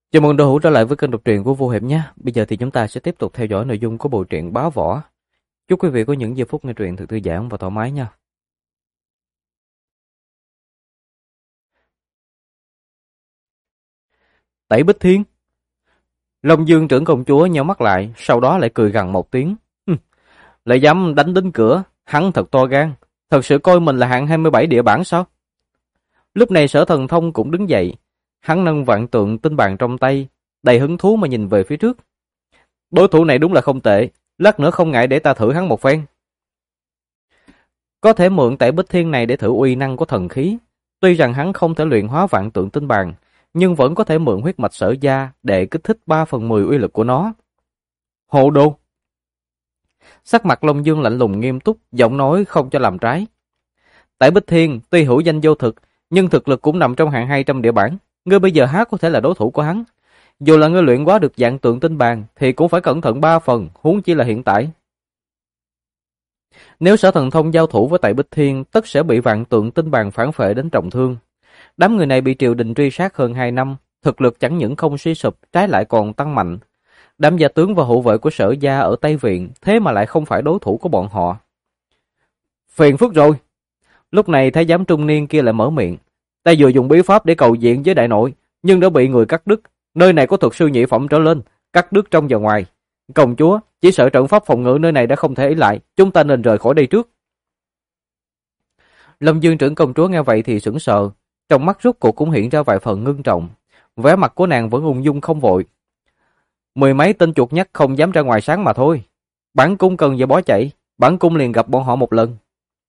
Chào mừng đội hữu trở lại với kênh đọc truyện của Vô Hiệp nhé. Bây giờ thì chúng ta sẽ tiếp tục theo dõi nội dung của bộ truyện Bá Võ. Chúc quý vị có những giây phút nghe truyện thật thư giãn và thoải mái nha. Tẩy Bích Thiên. Long Dương trưởng công chúa nheo mắt lại, sau đó lại cười gằn một tiếng. Lại dám đánh đến cửa, hắn thật to gan. Thật sự coi mình là hạng 27 địa bảng sao? Lúc này Sở Thần Thông cũng đứng dậy. Hắn nâng vạn tượng tinh bàn trong tay, đầy hứng thú mà nhìn về phía trước. Đối thủ này đúng là không tệ, lát nữa không ngại để ta thử hắn một phen. Có thể mượn Tẩy Bích Thiên này để thử uy năng của thần khí. Tuy rằng hắn không thể luyện hóa vạn tượng tinh bàn, nhưng vẫn có thể mượn huyết mạch Sở gia để kích thích 3/10 uy lực của nó. Hồ đồ! Sắc mặt Long Dương lạnh lùng nghiêm túc, giọng nói không cho làm trái. Tẩy Bích Thiên tuy hữu danh vô thực, nhưng thực lực cũng nằm trong hạng 200 địa bảng. Ngươi bây giờ há có thể là đối thủ của hắn? Dù là ngươi luyện hóa được vạn tượng tinh bàn thì cũng phải cẩn thận 3 phần, huống chi là hiện tại. Nếu Sở Thần Thông giao thủ với Tẩy Bích Thiên, tất sẽ bị vạn tượng tinh bàn phản phệ đến trọng thương. Đám người này bị triều đình truy sát hơn 2 năm, thực lực chẳng những không suy sụp, trái lại còn tăng mạnh. Đám gia tướng và hộ vệ của Sở gia ở Tây Viện, thế mà lại không phải đối thủ của bọn họ. Phiền phức rồi. Lúc này thái giám trung niên kia lại mở miệng. Ta vừa dùng bí pháp để cầu viện với đại nội, nhưng đã bị người cắt đứt. Nơi này có thuật sư nhị phẩm trở lên, cắt đứt trong và ngoài. Công chúa, chỉ sợ trận pháp phòng ngự nơi này đã không thể ý lại, chúng ta nên rời khỏi đây trước. Lâm Dương trưởng công chúa nghe vậy thì sững sờ, trong mắt rút cuộc cũng hiện ra vài phần ngưng trọng. Vẻ mặt của nàng vẫn ung dung không vội. Mười mấy tên chuột nhắt không dám ra ngoài sáng mà thôi. Bản cung cần giờ bó chạy, bản cung liền gặp bọn họ một lần.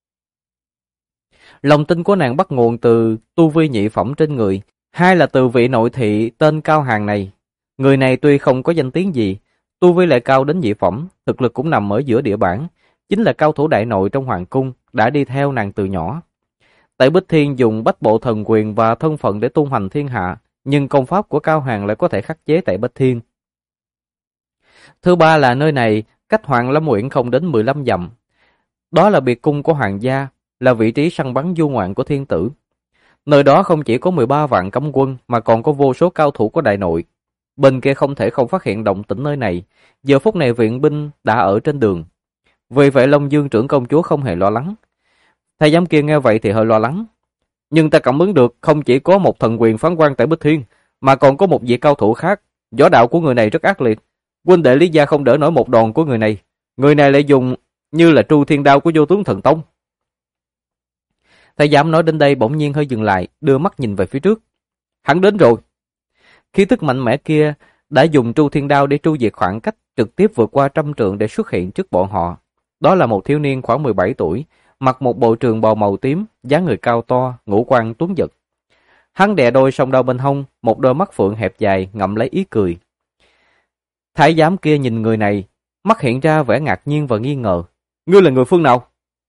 Lòng tin của nàng bắt nguồn từ tu vi nhị phẩm trên người, hai là từ vị nội thị tên Cao Hàng này. Người này tuy không có danh tiếng gì, tu vi lại cao đến nhị phẩm, thực lực cũng nằm ở giữa địa bảng, chính là cao thủ đại nội trong hoàng cung, đã đi theo nàng từ nhỏ. Tẩy Bích Thiên dùng bách bộ thần quyền và thân phận để tung hoành thiên hạ, nhưng công pháp của Cao Hàng lại có thể khắc chế Tẩy Bích Thiên. Thứ ba là nơi này cách Hoàng Lâm Uyển không đến 15 dặm. Đó là biệt cung của hoàng gia, là vị trí săn bắn du ngoạn của thiên tử. Nơi đó không chỉ có 13 vạn cấm quân mà còn có vô số cao thủ của đại nội. Bên kia không thể không phát hiện động tĩnh nơi này, giờ phút này viện binh đã ở trên đường. Vì vậy Long Dương trưởng công chúa không hề lo lắng. Thái giám kia nghe vậy thì hơi lo lắng. Nhưng ta cảm ứng được không chỉ có một thần quyền phán quan tại Bích Thiên, mà còn có một vị cao thủ khác. Võ đạo của người này rất ác liệt. Huynh đệ Lý gia không đỡ nổi một đòn của người này. Người này lại dùng như là tru thiên đao của vô tướng thần tông. Thái giám nói đến đây bỗng nhiên hơi dừng lại, đưa mắt nhìn về phía trước. Hắn đến rồi. Khí tức mạnh mẽ kia đã dùng tru thiên đao để tru diệt khoảng cách, trực tiếp vượt qua 100 trượng để xuất hiện trước bọn họ. Đó là một thiếu niên khoảng 17 tuổi, mặc một bộ trường bào màu tím, dáng người cao to, ngũ quan tuấn giật. Hắn đè đôi song đao bên hông, một đôi mắt phượng hẹp dài ngậm lấy ý cười. Thái giám kia nhìn người này, mắt hiện ra vẻ ngạc nhiên và nghi ngờ. Ngươi là người phương nào?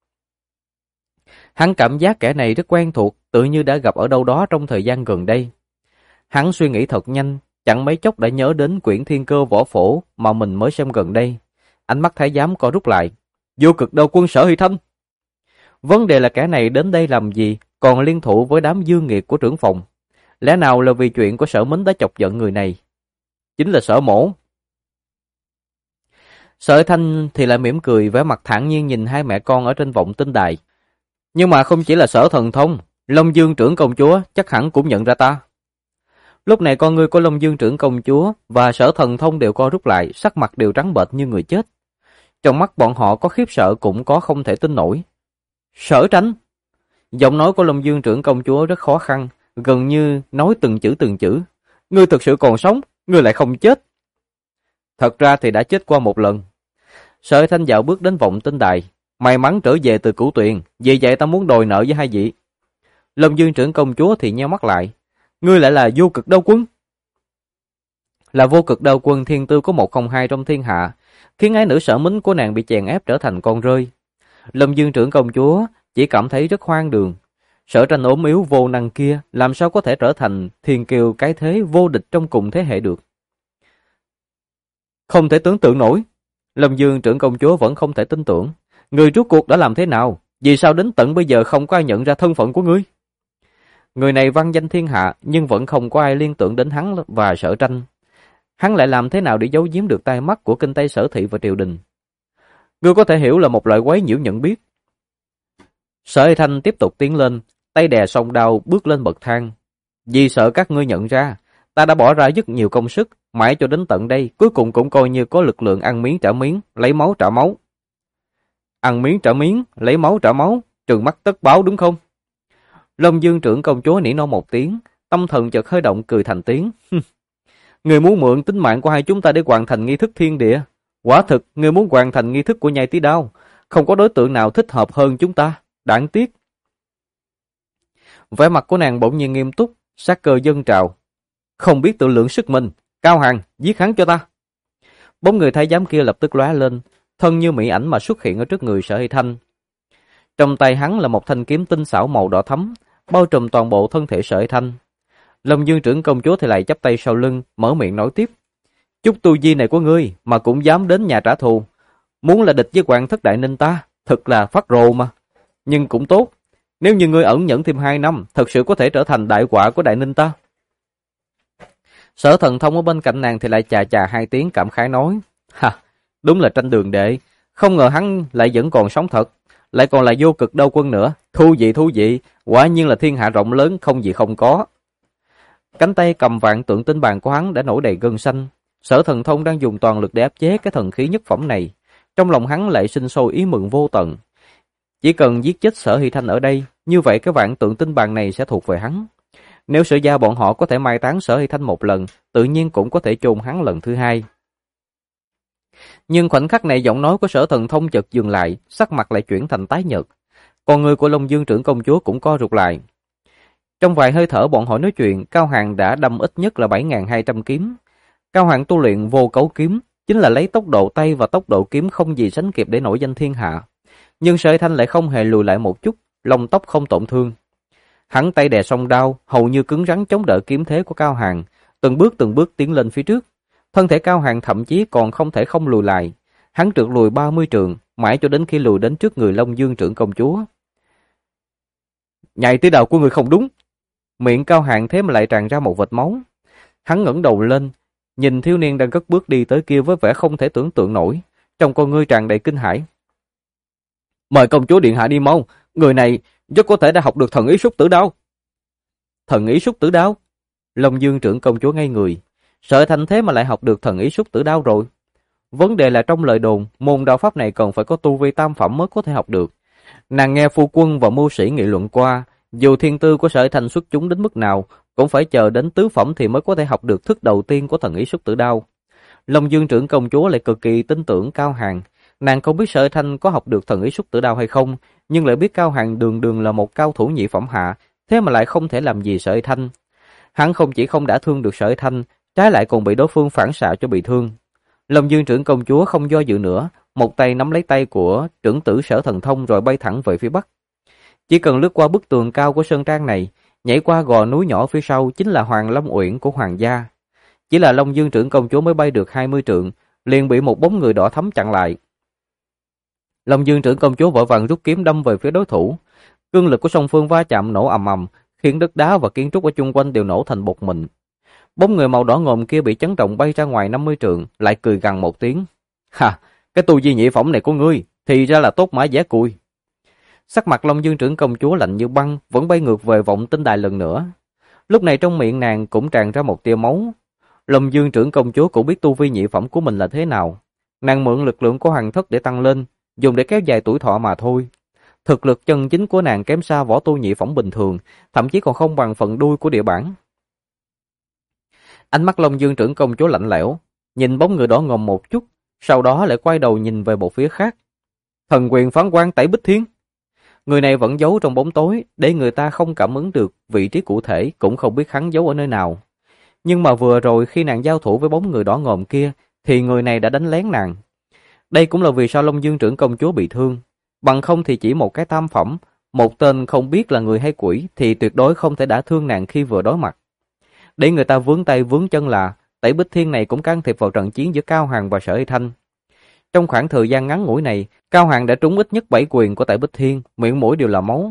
Hắn cảm giác kẻ này rất quen thuộc, tự như đã gặp ở đâu đó trong thời gian gần đây. Hắn suy nghĩ thật nhanh, chẳng mấy chốc đã nhớ đến quyển Thiên Cơ Võ Phổ mà mình mới xem gần đây. Ánh mắt thái giám co rút lại. Vô Cực Đao Quân Sở Hy Thanh. Vấn đề là kẻ này đến đây làm gì, còn liên thủ với đám dương nghiệt của trưởng phòng. Lẽ nào là vì chuyện của Sở Mính đã chọc giận người này? Chính là Sở Mổ. Sở Hy Thanh thì lại mỉm cười, vẻ mặt thản nhiên nhìn hai mẹ con ở trên vọng tinh đài. Nhưng mà không chỉ là Sở Thần Thông, Long Dương trưởng công chúa chắc hẳn cũng nhận ra ta. Lúc này con ngươi của Long Dương trưởng công chúa và Sở Thần Thông đều co rút lại, sắc mặt đều trắng bệch như người chết. Trong mắt bọn họ có khiếp sợ cũng có không thể tin nổi. Sở Tránh. Giọng nói của Long Dương trưởng công chúa rất khó khăn, gần như nói từng chữ từng chữ. Ngươi thực sự còn sống, ngươi lại không chết. Thật ra thì đã chết qua một lần. Sở Thanh dạo bước đến vọng tinh đài. May mắn trở về từ Cửu Tuyền, vì vậy ta muốn đòi nợ với hai vị. Long Dương trưởng công chúa thì nheo mắt lại. Ngươi lại là Vô Cực Đao Quân. Là Vô Cực Đao Quân thiên tư có 102 trong thiên hạ, khiến ái nữ Sở Mính của nàng bị chèn ép trở thành con rơi. Long Dương trưởng công chúa chỉ cảm thấy rất hoang đường. Sở Tranh ốm yếu vô năng kia làm sao có thể trở thành thiên kiều cái thế vô địch trong cùng thế hệ được. Không thể tưởng tượng nổi. Long Dương trưởng công chúa vẫn không thể tin tưởng. Người rốt cuộc đã làm thế nào? Vì sao đến tận bây giờ không có ai nhận ra thân phận của ngươi? Người này vang danh thiên hạ, nhưng vẫn không có ai liên tưởng đến hắn và Sở Tranh. Hắn lại làm thế nào để giấu giếm được tai mắt của kinh Tây Sở Thị và triều đình? Ngươi có thể hiểu là một loại quấy nhiễu nhận biết. Sở Hy Thanh tiếp tục tiến lên, tay đè song đao bước lên bậc thang. Vì sợ các ngươi nhận ra, ta đã bỏ ra rất nhiều công sức, mãi cho đến tận đây, cuối cùng cũng coi như có lực lượng ăn miếng trả miếng, lấy máu trả máu. Ăn miếng trả miếng, lấy máu trả máu, trừng mắt tất báo đúng không? Long Dương trưởng công chúa nỉ non một tiếng, tâm thần chợt hơi động cười thành tiếng. Người muốn mượn tính mạng của hai chúng ta để hoàn thành nghi thức thiên địa. Quả thực, người muốn hoàn thành nghi thức của nhai tí đao. Không có đối tượng nào thích hợp hơn chúng ta. Đáng tiếc. Vẻ mặt của nàng bỗng nhiên nghiêm túc, sát cơ dâng trào. Không biết tự lượng sức mình. Cao Hàn, giết hắn cho ta. Bóng người thái giám kia lập tức lóe lên, thân như mỹ ảnh mà xuất hiện ở trước người Sở Hy Thanh. Trong tay hắn là một thanh kiếm tinh xảo màu đỏ thắm, bao trùm toàn bộ thân thể Sở Hy Thanh. Long Dương trưởng công chúa thì lại chắp tay sau lưng, mở miệng nói tiếp. Chút tu vi này của ngươi mà cũng dám đến nhà trả thù. Muốn là địch với Hoàng thất Đại Ninh ta, thật là phát rồ mà. Nhưng cũng tốt, nếu như ngươi ẩn nhẫn thêm 2 năm, thật sự có thể trở thành đại họa của Đại Ninh ta. Sở Thần Thông ở bên cạnh nàng thì lại chà chà 2 tiếng cảm khái nói. Đúng là Tranh Đường đệ, không ngờ hắn lại vẫn còn sống thật, lại còn là vô cực đao quân nữa. Thú vị, quả nhiên là thiên hạ rộng lớn không gì không có. Cánh tay cầm vạn tượng tinh bàn của hắn đã nổi đầy gân xanh. Sở Thần Thông đang dùng toàn lực để áp chế cái thần khí nhất phẩm này. Trong lòng hắn lại sinh sôi ý mừng vô tận. Chỉ cần giết chết Sở Hy Thanh ở đây, như vậy cái vạn tượng tinh bàn này sẽ thuộc về hắn. Nếu Sở gia bọn họ có thể mai táng Sở Hy Thanh một lần, tự nhiên cũng có thể chôn hắn lần thứ 2. Nhưng khoảnh khắc này giọng nói của Sở Thần Thông chợt dừng lại, sắc mặt lại chuyển thành tái nhợt. Còn người của Long Dương trưởng công chúa cũng co rụt lại. Trong vài hơi thở bọn họ nói chuyện, Cao Hàn đã đâm ít nhất là 7.200 kiếm. Cao Hàn tu luyện vô cấu kiếm, chính là lấy tốc độ tay và tốc độ kiếm không gì sánh kịp để nổi danh thiên hạ. Nhưng Sở Hy Thanh lại không hề lùi lại một chút, lông tóc không tổn thương. Hắn tay đè song đao, hầu như cứng rắn chống đỡ kiếm thế của Cao Hàn, từng bước tiến lên phía trước. Thân thể Cao Hàn thậm chí còn không thể không lùi lại. Hắn trượt lùi 30 trượng, mãi cho đến khi lùi đến trước người Long Dương trưởng công chúa. Nhảy tới đầu của người không đúng. Miệng Cao Hàn thế mà lại tràn ra một vệt máu. Hắn ngẩng đầu lên, nhìn thiếu niên đang cất bước đi tới kia với vẻ không thể tưởng tượng nổi, trong con ngươi tràn đầy kinh hãi. Mời công chúa điện hạ đi mau, người này rất có thể đã học được thần ý xúc tử đao. Thần ý xúc tử đao? Long Dương trưởng công chúa ngây người. Sở Thanh thế mà lại học được thần ý xúc tử đao rồi. Vấn đề là trong lời đồn, môn đạo pháp này cần phải có tu vi tam phẩm mới có thể học được. Nàng nghe phu quân và mưu sĩ nghị luận qua, dù thiên tư của Sở Thanh xuất chúng đến mức nào, cũng phải chờ đến tứ phẩm thì mới có thể học được thức đầu tiên của thần ý xúc tử đao. Long Dương trưởng công chúa lại cực kỳ tin tưởng Cao Hàn. Nàng không biết Sở Thanh có học được thần ý xúc tử đao hay không, nhưng lại biết Cao Hàn đường là một cao thủ nhị phẩm hạ, thế mà lại không thể làm gì Sở Thanh. Hắn không chỉ không đã thương được Sở Thanh, trái lại còn bị đối phương phản xạ cho bị thương. Long Dương trưởng công chúa không do dự nữa, một tay nắm lấy tay của trưởng tử Sở Thần Thông rồi bay thẳng về phía bắc. Chỉ cần lướt qua bức tường cao của sơn trang này, nhảy qua gò núi nhỏ phía sau chính là Hoàng Long Uyển của hoàng gia. Chỉ là Long Dương trưởng công chúa mới bay được 20 trượng, liền bị một bóng người đỏ thắm chặn lại. Long Dương trưởng công chúa vội vàng rút kiếm đâm về phía đối thủ. Cương lực của song phương va chạm nổ ầm ầm, khiến đất đá và kiến trúc ở chung quanh đều nổ thành bột mịn. Bóng người màu đỏ ngòm kia bị chấn động bay ra ngoài 50 trượng, lại cười gằn một tiếng. Cái tu vi nhị phẩm này của ngươi, thì ra là tốt mã giá cùi. Sắc mặt Long Dương trưởng công chúa lạnh như băng, vẫn bay ngược về vọng tinh đài lần nữa. Lúc này trong miệng nàng cũng tràn ra một tia máu. Long Dương trưởng công chúa cũng biết tu vi nhị phẩm của mình là thế nào. Nàng mượn lực lượng của hoàng thất để tăng lên, dùng để kéo dài tuổi thọ mà thôi. Thực lực chân chính của nàng kém xa võ tu nhị phẩm bình thường, thậm chí còn không bằng phần đuôi của địa bản. Ánh mắt Long Dương trưởng công chúa lạnh lẽo, nhìn bóng người đỏ ngòm một chút, sau đó lại quay đầu nhìn về một phía khác. Thần quyền phán quan Tẩy Bích Thiên. Người này vẫn giấu trong bóng tối, để người ta không cảm ứng được vị trí cụ thể, cũng không biết hắn giấu ở nơi nào. Nhưng mà vừa rồi khi nàng giao thủ với bóng người đỏ ngòm kia, thì người này đã đánh lén nàng. Đây cũng là vì sao Long Dương trưởng công chúa bị thương. Bằng không thì chỉ một cái tam phẩm, một tên không biết là người hay quỷ thì tuyệt đối không thể đả thương nàng khi vừa đối mặt. Để người ta vướng tay vướng chân là Tẩy Bích Thiên này cũng can thiệp vào trận chiến giữa Cao Hàn và Sở Hy Thanh. Trong khoảng thời gian ngắn ngủi này, Cao Hàn đã trúng ít nhất 7 quyền của Tẩy Bích Thiên, miệng mũi đều là máu.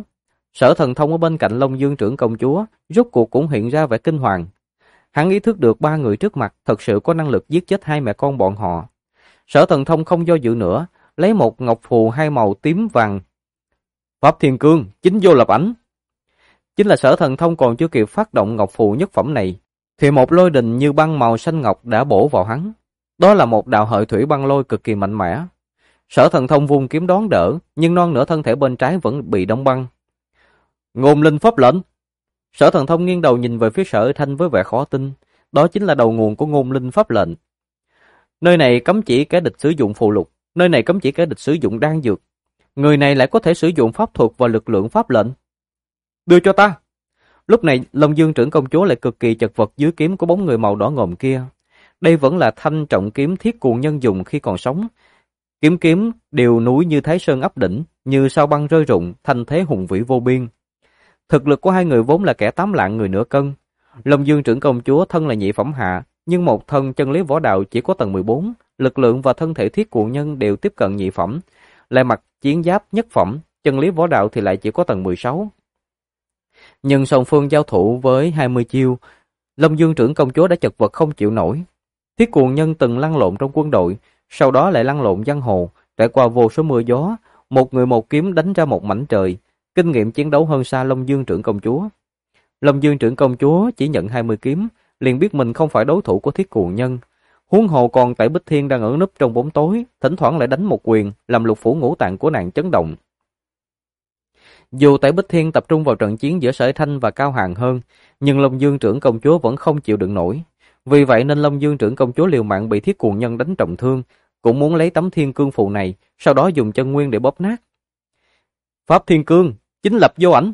Sở Thần Thông ở bên cạnh Long Dương trưởng công chúa, rốt cuộc cũng hiện ra vẻ kinh hoàng. Hắn ý thức được ba người trước mặt thật sự có năng lực giết chết hai mẹ con bọn họ. Sở Thần Thông không do dự nữa, lấy một ngọc phù hai màu tím vàng. Pháp Thiên Cương, chính vô lập ảnh. Chính là Sở Thần Thông còn chưa kịp phát động ngọc phù nhất phẩm này, thì một lôi đình như băng màu xanh ngọc đã bổ vào hắn. Đó là một đạo hợi thủy băng lôi cực kỳ mạnh mẽ. Sở Thần Thông vung kiếm đón đỡ, nhưng non nửa thân thể bên trái vẫn bị đóng băng. Ngôn linh pháp lệnh. Sở Thần Thông nghiêng đầu nhìn về phía Sở Thanh với vẻ khó tin. Đó chính là đầu nguồn của ngôn linh pháp lệnh. Nơi này cấm chỉ kẻ địch sử dụng phù lục, nơi này cấm chỉ kẻ địch sử dụng đan dược. Người này lại có thể sử dụng pháp thuật và lực lượng pháp lệnh. Đưa cho ta. Lúc này Long Dương trưởng công chúa lại cực kỳ chật vật dưới kiếm của bóng người màu đỏ ngòm kia. Đây vẫn là thanh trọng kiếm Thiết Cuồng Nhân dùng khi còn sống. Kiếm đều núi như Thái Sơn áp đỉnh, như sao băng rơi rụng, thanh thế hùng vĩ vô biên. Thực lực của hai người vốn là kẻ 8 lạng người nửa cân. Long Dương trưởng công chúa thân là nhị phẩm hạ, nhưng một thân chân lý võ đạo chỉ có tầng 14, lực lượng và thân thể Thiết Cuồng Nhân đều tiếp cận nhị phẩm, lại mặc chiến giáp nhất phẩm, chân lý võ đạo thì lại chỉ có tầng 16. Nhưng song phương giao thủ với 20 chiêu, Long Dương trưởng công chúa đã chật vật không chịu nổi. Thiết Cuồng Nhân từng lăn lộn trong quân đội, sau đó lại lăn lộn giang hồ, trải qua vô số mưa gió, một người một kiếm đánh ra một mảnh trời, kinh nghiệm chiến đấu hơn xa Long Dương trưởng công chúa. Long Dương trưởng công chúa chỉ nhận 20 kiếm, liền biết mình không phải đối thủ của Thiết Cuồng Nhân. Huống hồ còn Tẩy Bích Thiên đang ẩn núp trong bóng tối, thỉnh thoảng lại đánh một quyền, làm lục phủ ngũ tạng của nàng chấn động. Dù Tẩy Bích Thiên tập trung vào trận chiến giữa Sở Thanh và Cao Hàng hơn, nhưng Long Dương trưởng công chúa vẫn không chịu đựng nổi. Vì vậy nên Long Dương trưởng công chúa liều mạng bị Thiết Cuồng Nhân đánh trọng thương, cũng muốn lấy tấm Thiên Cương phù này, sau đó dùng chân nguyên để bóp nát. Pháp Thiên Cương, chính lập vô ảnh.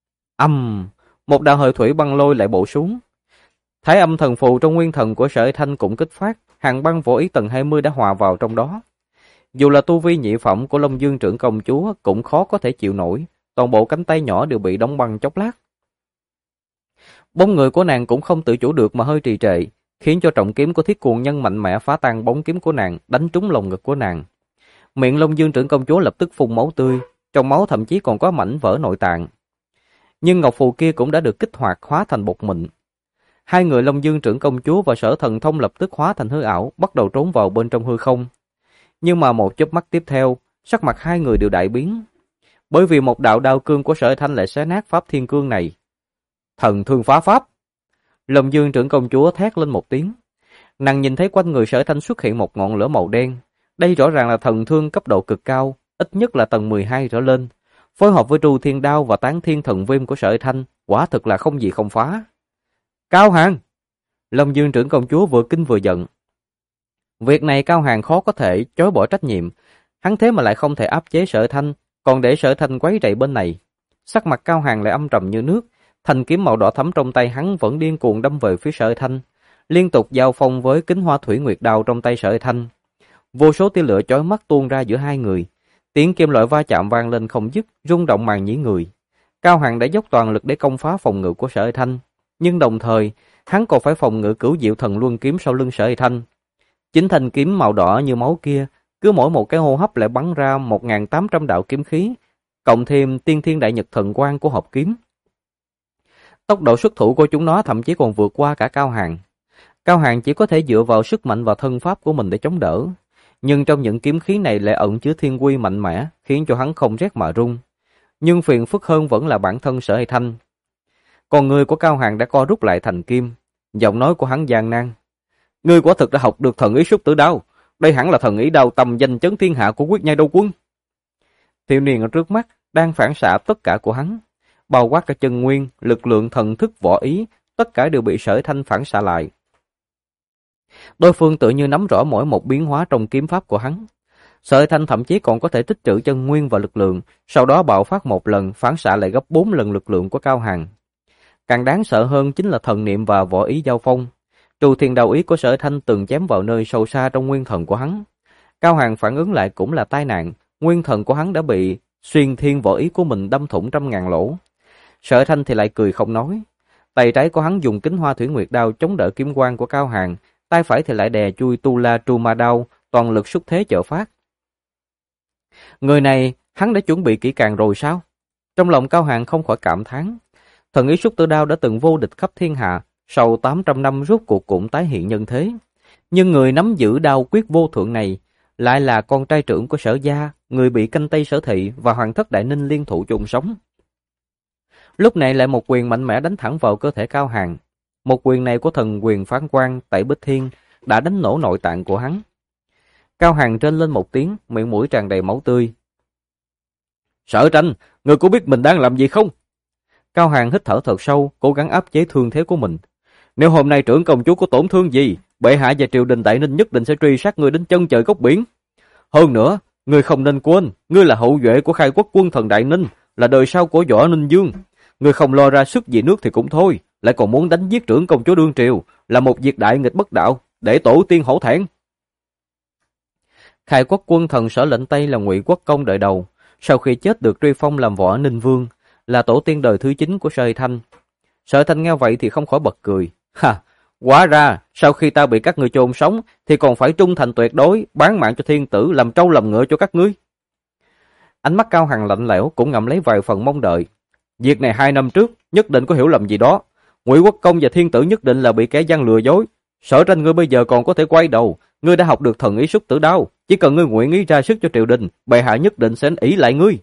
Một đạo hợi thủy băng lôi lại bổ xuống. Thái âm thần phù trong nguyên thần của Sở Thanh cũng kích phát, hàng băng võ ý tầng 20 đã hòa vào trong đó. Dù là tu vi nhị phẩm của Long Dương trưởng công chúa cũng khó có thể chịu nổi, toàn bộ cánh tay nhỏ đều bị đóng băng chốc lát. Bóng người của nàng cũng không tự chủ được mà hơi trì trệ, khiến cho trọng kiếm của Thiết Cuồng Nhân mạnh mẽ phá tan bóng kiếm của nàng, đánh trúng lồng ngực của nàng. Miệng Long Dương trưởng công chúa lập tức phun máu tươi, trong máu thậm chí còn có mảnh vỡ nội tạng. Nhưng ngọc phù kia cũng đã được kích hoạt hóa thành bột mịn. Hai người Long Dương trưởng công chúa và Sở Thần Thông lập tức hóa thành hư ảo, bắt đầu trốn vào bên trong hư không. Nhưng mà một chớp mắt tiếp theo, sắc mặt hai người đều đại biến. Bởi vì một đạo đao cương của Sở Thanh lại xé nát Pháp Thiên Cương này. Thần thương phá pháp! Long Dương trưởng công chúa thét lên một tiếng. Nàng nhìn thấy quanh người Sở Thanh xuất hiện một ngọn lửa màu đen. Đây rõ ràng là thần thương cấp độ cực cao, ít nhất là tầng 12 trở lên. Phối hợp với Tru Thiên Đao và Tán Thiên Thần Viêm của Sở Thanh, quả thực là không gì không phá. Cao Hàng! Long Dương trưởng công chúa vừa kinh vừa giận. Việc này Cao Hàng khó có thể chối bỏ trách nhiệm. Hắn thế mà lại không thể áp chế Sở Thanh, còn để Sở Thanh quấy rầy bên này. Sắc mặt Cao Hàng lại âm trầm như nước, thanh kiếm màu đỏ thẫm trong tay hắn vẫn điên cuồng đâm về phía Sở Thanh, liên tục giao phong với Kính Hoa Thủy Nguyệt Đao trong tay Sở Thanh. Vô số tia lửa chói mắt tuôn ra giữa hai người, tiếng kim loại va chạm vang lên không dứt, rung động màng nhĩ người. Cao Hàng đã dốc toàn lực để công phá phòng ngự của Sở Thanh, nhưng đồng thời hắn còn phải phòng ngự Cửu Diệu Thần Luân kiếm sau lưng Sở Thanh. Chính thanh kiếm màu đỏ như máu kia, cứ mỗi một cái hô hấp lại bắn ra 1.800 đạo kiếm khí, cộng thêm Tiên Thiên Đại Nhật Thần Quang của hộp kiếm. Tốc độ xuất thủ của chúng nó thậm chí còn vượt qua cả Cao Hàng. Cao Hàng chỉ có thể dựa vào sức mạnh và thân pháp của mình để chống đỡ, nhưng trong những kiếm khí này lại ẩn chứa thiên quy mạnh mẽ, khiến cho hắn không rét mà run. Nhưng phiền phức hơn vẫn là bản thân Sở Thanh. Còn người của Cao Hàng đã co rút lại thành kim, giọng nói của hắn gian nan. Ngươi quả thực đã học được thần ý Súc Tử Đao, đây hẳn là thần ý đao tầm danh chấn thiên hạ của Quyết Nhai Đô Quân. Thiếu niên ở trước mắt đang phản xạ tất cả của hắn, bao quát cả chân nguyên, lực lượng thần thức võ ý, tất cả đều bị Sở Thanh phản xạ lại. Đối phương tự như nắm rõ mỗi một biến hóa trong kiếm pháp của hắn. Sở Thanh thậm chí còn có thể tích trữ chân nguyên và lực lượng, sau đó bạo phát một lần, phản xạ lại gấp 4 lần lực lượng của Cao Hàng. Càng đáng sợ hơn chính là thần niệm và võ ý giao phong. Trù Thiên Đao ý của Sở Thanh từng chém vào nơi sâu xa trong nguyên thần của hắn. Cao Hàng phản ứng lại cũng là tai nạn, nguyên thần của hắn đã bị xuyên thiên võ ý của mình đâm thủng trăm ngàn lỗ. Sở Thanh thì lại cười không nói. Tay trái của hắn dùng Kính Hoa Thủy Nguyệt Đao chống đỡ kiếm quang của Cao Hàng, tay phải thì lại đè chui Tu La Tru Ma Đao, toàn lực xuất thế trợ phát. Người này, hắn đã chuẩn bị kỹ càng rồi sao? Trong lòng Cao Hàn không khỏi cảm thán, thần ý Súc Tử Đao đã từng vô địch khắp thiên hạ, sau 800 năm rốt cuộc cũng tái hiện nhân thế. Nhưng người nắm giữ đao quyết vô thượng này lại là con trai trưởng của Sở gia, người bị canh Tây Sở Thị và Hoàng thất Đại Ninh liên thủ chung sống. Lúc này lại một quyền mạnh mẽ đánh thẳng vào cơ thể Cao Hàn. Một quyền này của thần quyền phán quan Tẩy Bích Thiên đã đánh nổ nội tạng của hắn. Cao Hàn rên lên một tiếng, miệng mũi tràn đầy máu tươi. Sở Tranh, người có biết mình đang làm gì không? Cao Hàn hít thở thật sâu, cố gắng áp chế thương thế của mình. Nếu hôm nay trưởng công chúa có tổn thương gì, bệ hạ và triều đình Đại Ninh nhất định sẽ truy sát ngươi đến chân trời góc biển. Hơn nữa, ngươi không nên quên, ngươi là hậu duệ của khai quốc quân thần Đại Ninh, là đời sau của Võ Ninh Dương. Ngươi không lo ra sức vì nước thì cũng thôi, lại còn muốn đánh giết trưởng công chúa đương triều, là một việc đại nghịch bất đạo, để tổ tiên hổ thẹn. Khai quốc quân thần Sở lệnh Tây là Ngụy Quốc Công đời đầu, sau khi chết được truy phong làm Võ Ninh Vương, là tổ tiên đời thứ 9 của Sở Thanh. Sở Thanh nghe vậy thì không khỏi bật cười. Ha, hóa ra sau khi ta bị các ngươi chôn sống thì còn phải trung thành tuyệt đối, bán mạng cho thiên tử, làm trâu làm ngựa cho các ngươi. Ánh mắt Cao Hàn lạnh lẽo, cũng ngậm lấy vài phần mong đợi. Việc này 2 năm trước nhất định có hiểu lầm gì đó. Ngụy Quốc Công và thiên tử nhất định là bị kẻ gian lừa dối. Sở Tranh ngươi bây giờ còn có thể quay đầu, ngươi đã học được thần ý Súc Tử Đao, chỉ cần ngươi nguyện ý ra sức cho triều đình, bệ hạ nhất định sẽ ỷ lại ngươi.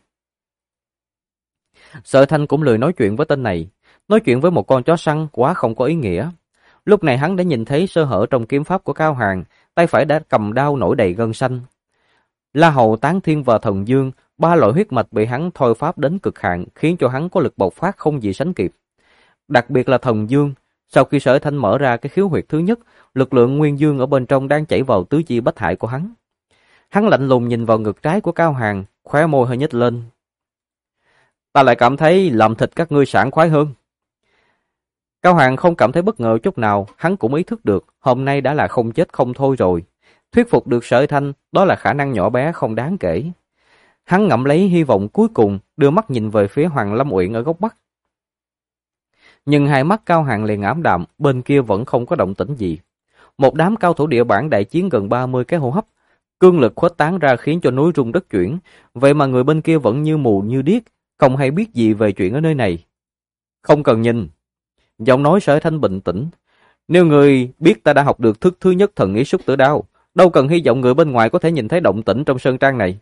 Sở Thanh cũng lười nói chuyện với tên này, nói chuyện với một con chó săn quá không có ý nghĩa. Lúc này hắn đã nhìn thấy sơ hở trong kiếm pháp của Cao Hàn, tay phải đã cầm đao nổi đầy gân xanh. La Hầu, Tán Thiên và Thần Dương, 3 loại huyết mạch bị hắn thôi pháp đến cực hạn, khiến cho hắn có lực bộc phát không gì sánh kịp. Đặc biệt là Thần Dương, sau khi Sở Thanh mở ra cái khiếu huyệt thứ nhất, lực lượng nguyên dương ở bên trong đang chảy vào tứ chi bách hại của hắn. Hắn lạnh lùng nhìn vào ngực trái của Cao Hàn, khóe môi hơi nhếch lên. Ta lại cảm thấy làm thịt các ngươi sảng khoái hơn. Cao Hàn không cảm thấy bất ngờ chút nào, hắn cũng ý thức được hôm nay đã là không chết không thôi rồi. Thuyết phục được Sở Thanh, đó là khả năng nhỏ bé không đáng kể. Hắn ngậm lấy hy vọng cuối cùng, đưa mắt nhìn về phía Hoàng Lâm Uyển ở góc bắc. Nhưng hai mắt Cao Hàn liền ảm đạm, bên kia vẫn không có động tĩnh gì. Một đám cao thủ địa bản đại chiến gần 30 cái hô hấp, cương lực khuếch tán ra khiến cho núi rung đất chuyển, vậy mà người bên kia vẫn như mù như điếc, không hay biết gì về chuyện ở nơi này. Không cần nhìn. Giọng nói Sở Thanh bình tĩnh. Nếu người biết ta đã học được thức thứ nhất thần ý Súc Tử Đao, đâu cần hy vọng người bên ngoài có thể nhìn thấy động tĩnh trong sơn trang này.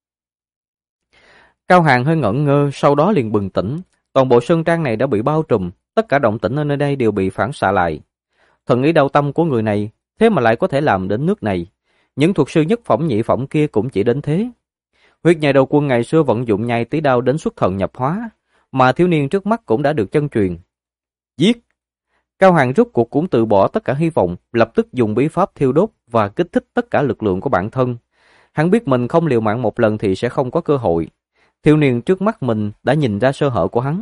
Cao Hàn hơi ngẩn ngơ, sau đó liền bừng tỉnh. Toàn bộ sơn trang này đã bị bao trùm, tất cả động tĩnh ở nơi đây đều bị phản xạ lại. Thần ý đao tâm của người này, thế mà lại có thể làm đến nước này. Những thuật sư nhất phẩm nhị phẩm kia cũng chỉ đến thế. Huyết Nhai Đầu Quân ngày xưa vận dụng nhai tí đao đến xuất thần nhập hóa, mà thiếu niên trước mắt cũng đã được chân truyền. Giết! Cao Hàn rút cuộc cũng từ bỏ tất cả hy vọng, lập tức dùng bí pháp thiêu đốt và kích thích tất cả lực lượng của bản thân. Hắn biết mình không liều mạng một lần thì sẽ không có cơ hội. Thiếu niên trước mắt mình đã nhìn ra sơ hở của hắn.